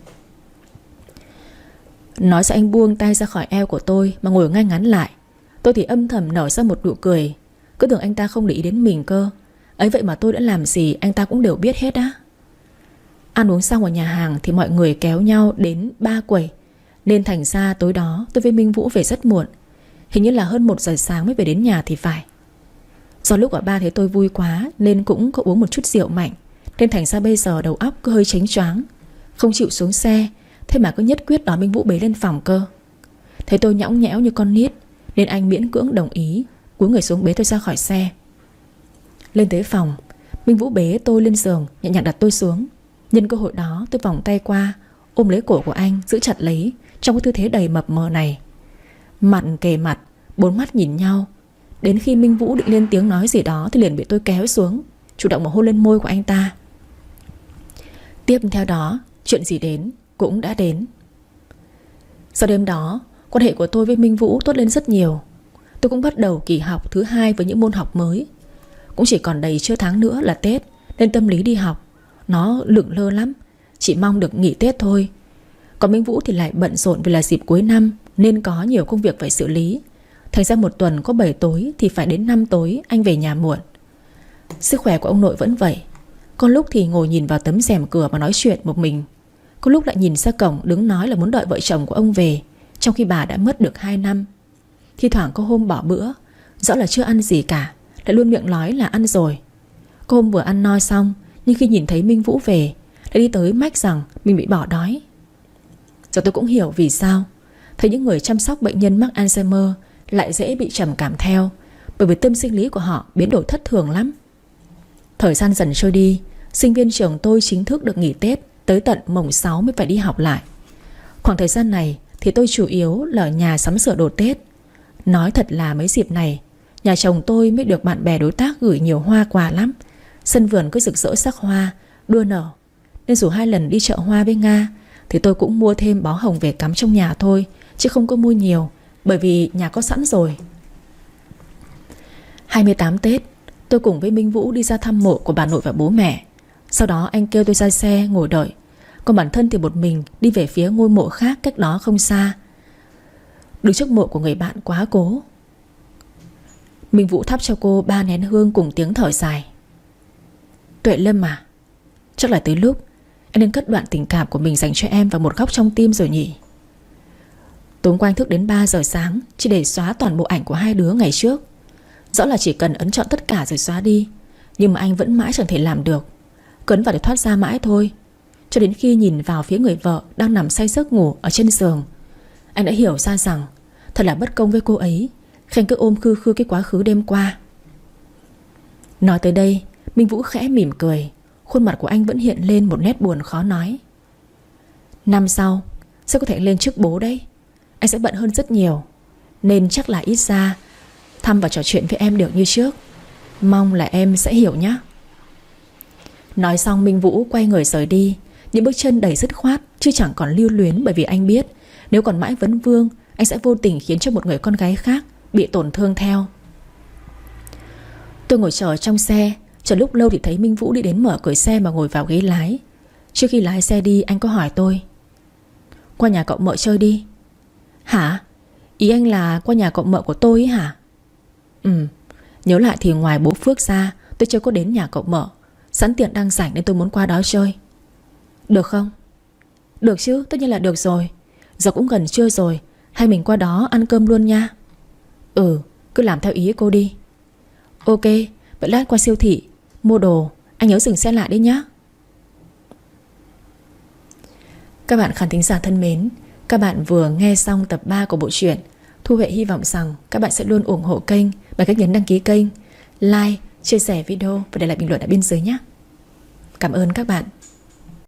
Nói xong anh buông tay ra khỏi eo của tôi mà ngồi ngay ngắn lại. Tôi thì âm thầm nở ra một nụ cười. Cứ tưởng anh ta không để ý đến mình cơ. Ấy vậy mà tôi đã làm gì anh ta cũng đều biết hết á. Ăn uống xong ở nhà hàng thì mọi người kéo nhau đến ba quầy, nên thành ra tối đó tôi với Minh Vũ về rất muộn. Hình như là hơn 1 giờ sáng mới về đến nhà thì phải. Do lúc ở ba thấy tôi vui quá nên cũng có uống một chút rượu mạnh, nên thành ra bây giờ đầu óc cứ hơi chánh choáng, không chịu xuống xe. Thế mà cứ nhất quyết đón Minh Vũ bế lên phòng cơ. Thấy tôi nhõng nhẽo như con nít nên anh miễn cưỡng đồng ý, cúi người xuống bế tôi ra khỏi xe. Lên tới phòng, Minh Vũ bế tôi lên giường, nhẹ nhàng đặt tôi xuống. Nhân cơ hội đó tôi vòng tay qua, ôm lấy cổ của anh, giữ chặt lấy trong cái tư thế đầy mập mờ này. Mặt kề mặt, 4 mắt nhìn nhau. Đến khi Minh Vũ định lên tiếng nói gì đó thì liền bị tôi kéo xuống, chủ động mà hôn lên môi của anh ta. Tiếp theo đó, chuyện gì đến cũng đã đến. Sau đêm đó, quan hệ của tôi với Minh Vũ tốt lên rất nhiều. Tôi cũng bắt đầu kỳ học thứ 2 với những môn học mới. Cũng chỉ còn đầy chưa tháng nữa là Tết, nên tâm lý đi học nó lững lơ lắm, chỉ mong được nghỉ Tết thôi. Còn Minh Vũ thì lại bận rộn vì là dịp cuối năm nên có nhiều công việc phải xử lý. Thành ra một tuần có 7 tối thì phải đến 5 tối anh về nhà muộn. Sức khỏe của ông nội vẫn vậy. Có lúc thì ngồi nhìn vào tấm rèm cửa mà nói chuyện một mình. Có lúc lại nhìn ra cổng đứng nói là muốn đợi vợ chồng của ông về, trong khi bà đã mất được 2 năm. Thi thoảng có hôm bỏ bữa, rõ là chưa ăn gì cả, lại luôn miệng nói là ăn rồi. Có hôm vừa ăn no xong, nhưng khi nhìn thấy Minh Vũ về lại đi tới mách rằng mình bị bỏ đói. Giờ tôi cũng hiểu vì sao thấy những người chăm sóc bệnh nhân mắc Alzheimer lại dễ bị trầm cảm theo, bởi vì tâm sinh lý của họ biến đổi thất thường lắm. Thời gian dần trôi đi, sinh viên trường tôi chính thức được nghỉ Tết. tới tận mồng 6 mới phải đi học lại. Khoảng thời gian này thì tôi chủ yếu là ở nhà sắm sửa đồ Tết. Nói thật là mấy dịp này nhà chồng tôi mới được bạn bè đối tác gửi nhiều hoa quà lắm. Sân vườn cứ rực rỡ sắc hoa, đua nở. Nên dù 2 lần đi chợ hoa với Nga thì tôi cũng mua thêm bó hồng về cắm trong nhà thôi, chứ không có mua nhiều, bởi vì nhà có sẵn rồi. 28 Tết, tôi cùng với Minh Vũ đi ra thăm mộ của bà nội và bố mẹ. Sau đó anh kêu tôi ra xe ngồi đợi, còn bản thân thì một mình đi về phía ngôi mộ khác cách đó không xa. Đứng trước mộ của người bạn quá cố, Minh Vũ thắp cho cô 3 nén hương cùng tiếng thở dài. Tuệ Lâm à, chắc là tới lúc anh nên cất đoạn tình cảm của mình dành cho em vào một góc trong tim rồi nhỉ. Tối qua anh thức đến 3 giờ sáng chỉ để xóa toàn bộ ảnh của 2 đứa ngày trước. Rõ là chỉ cần ấn chọn tất cả rồi xóa đi, nhưng mà anh vẫn mãi chẳng thể làm được. Cấn vào để thoát ra mãi thôi. Cho đến khi nhìn vào phía người vợ đang nằm say giấc ngủ ở trên giường, anh đã hiểu ra rằng thật là bất công với cô ấy khi anh cứ ôm khư khư cái quá khứ đêm qua. Nói tới đây, Minh Vũ khẽ mỉm cười. Khuôn mặt của anh vẫn hiện lên một nét buồn khó nói. Năm sau sẽ có thể lên chức bố đấy. Anh sẽ bận hơn rất nhiều, nên chắc là ít ra thăm và trò chuyện với em được như trước. Mong là em sẽ hiểu nhé. Nói xong Minh Vũ quay người rời đi, những bước chân đầy dứt khoát chứ chẳng còn lưu luyến. Bởi vì anh biết nếu còn mãi vấn vương, anh sẽ vô tình khiến cho một người con gái khác bị tổn thương theo. Tôi ngồi chờ trong xe, chờ lúc lâu thì thấy Minh Vũ đi đến mở cửa xe mà ngồi vào ghế lái. Trước khi lái xe đi, anh có hỏi tôi: qua nhà cậu mợ chơi đi. Hả? Ý anh là qua nhà cậu mợ của tôi ấy hả? Nhớ lại thì ngoài bố Phước ra, tôi chưa có đến nhà cậu mợ. Sẵn tiện đang rảnh nên tôi muốn qua đó chơi. Được không? Được chứ, tất nhiên là được rồi. Giờ cũng gần trưa rồi, hay mình qua đó ăn cơm luôn nha. Cứ làm theo ý cô đi. Ok, vậy lát qua siêu thị mua đồ, anh nhớ dừng xe lại đấy nhá. Các bạn khán thính giả thân mến, các bạn vừa nghe xong tập 3 của bộ truyện. Thu Huệ hy vọng rằng các bạn sẽ luôn ủng hộ kênh bằng cách nhấn đăng ký kênh, like, chia sẻ video và để lại bình luận ở bên dưới nhé. Cảm ơn các bạn.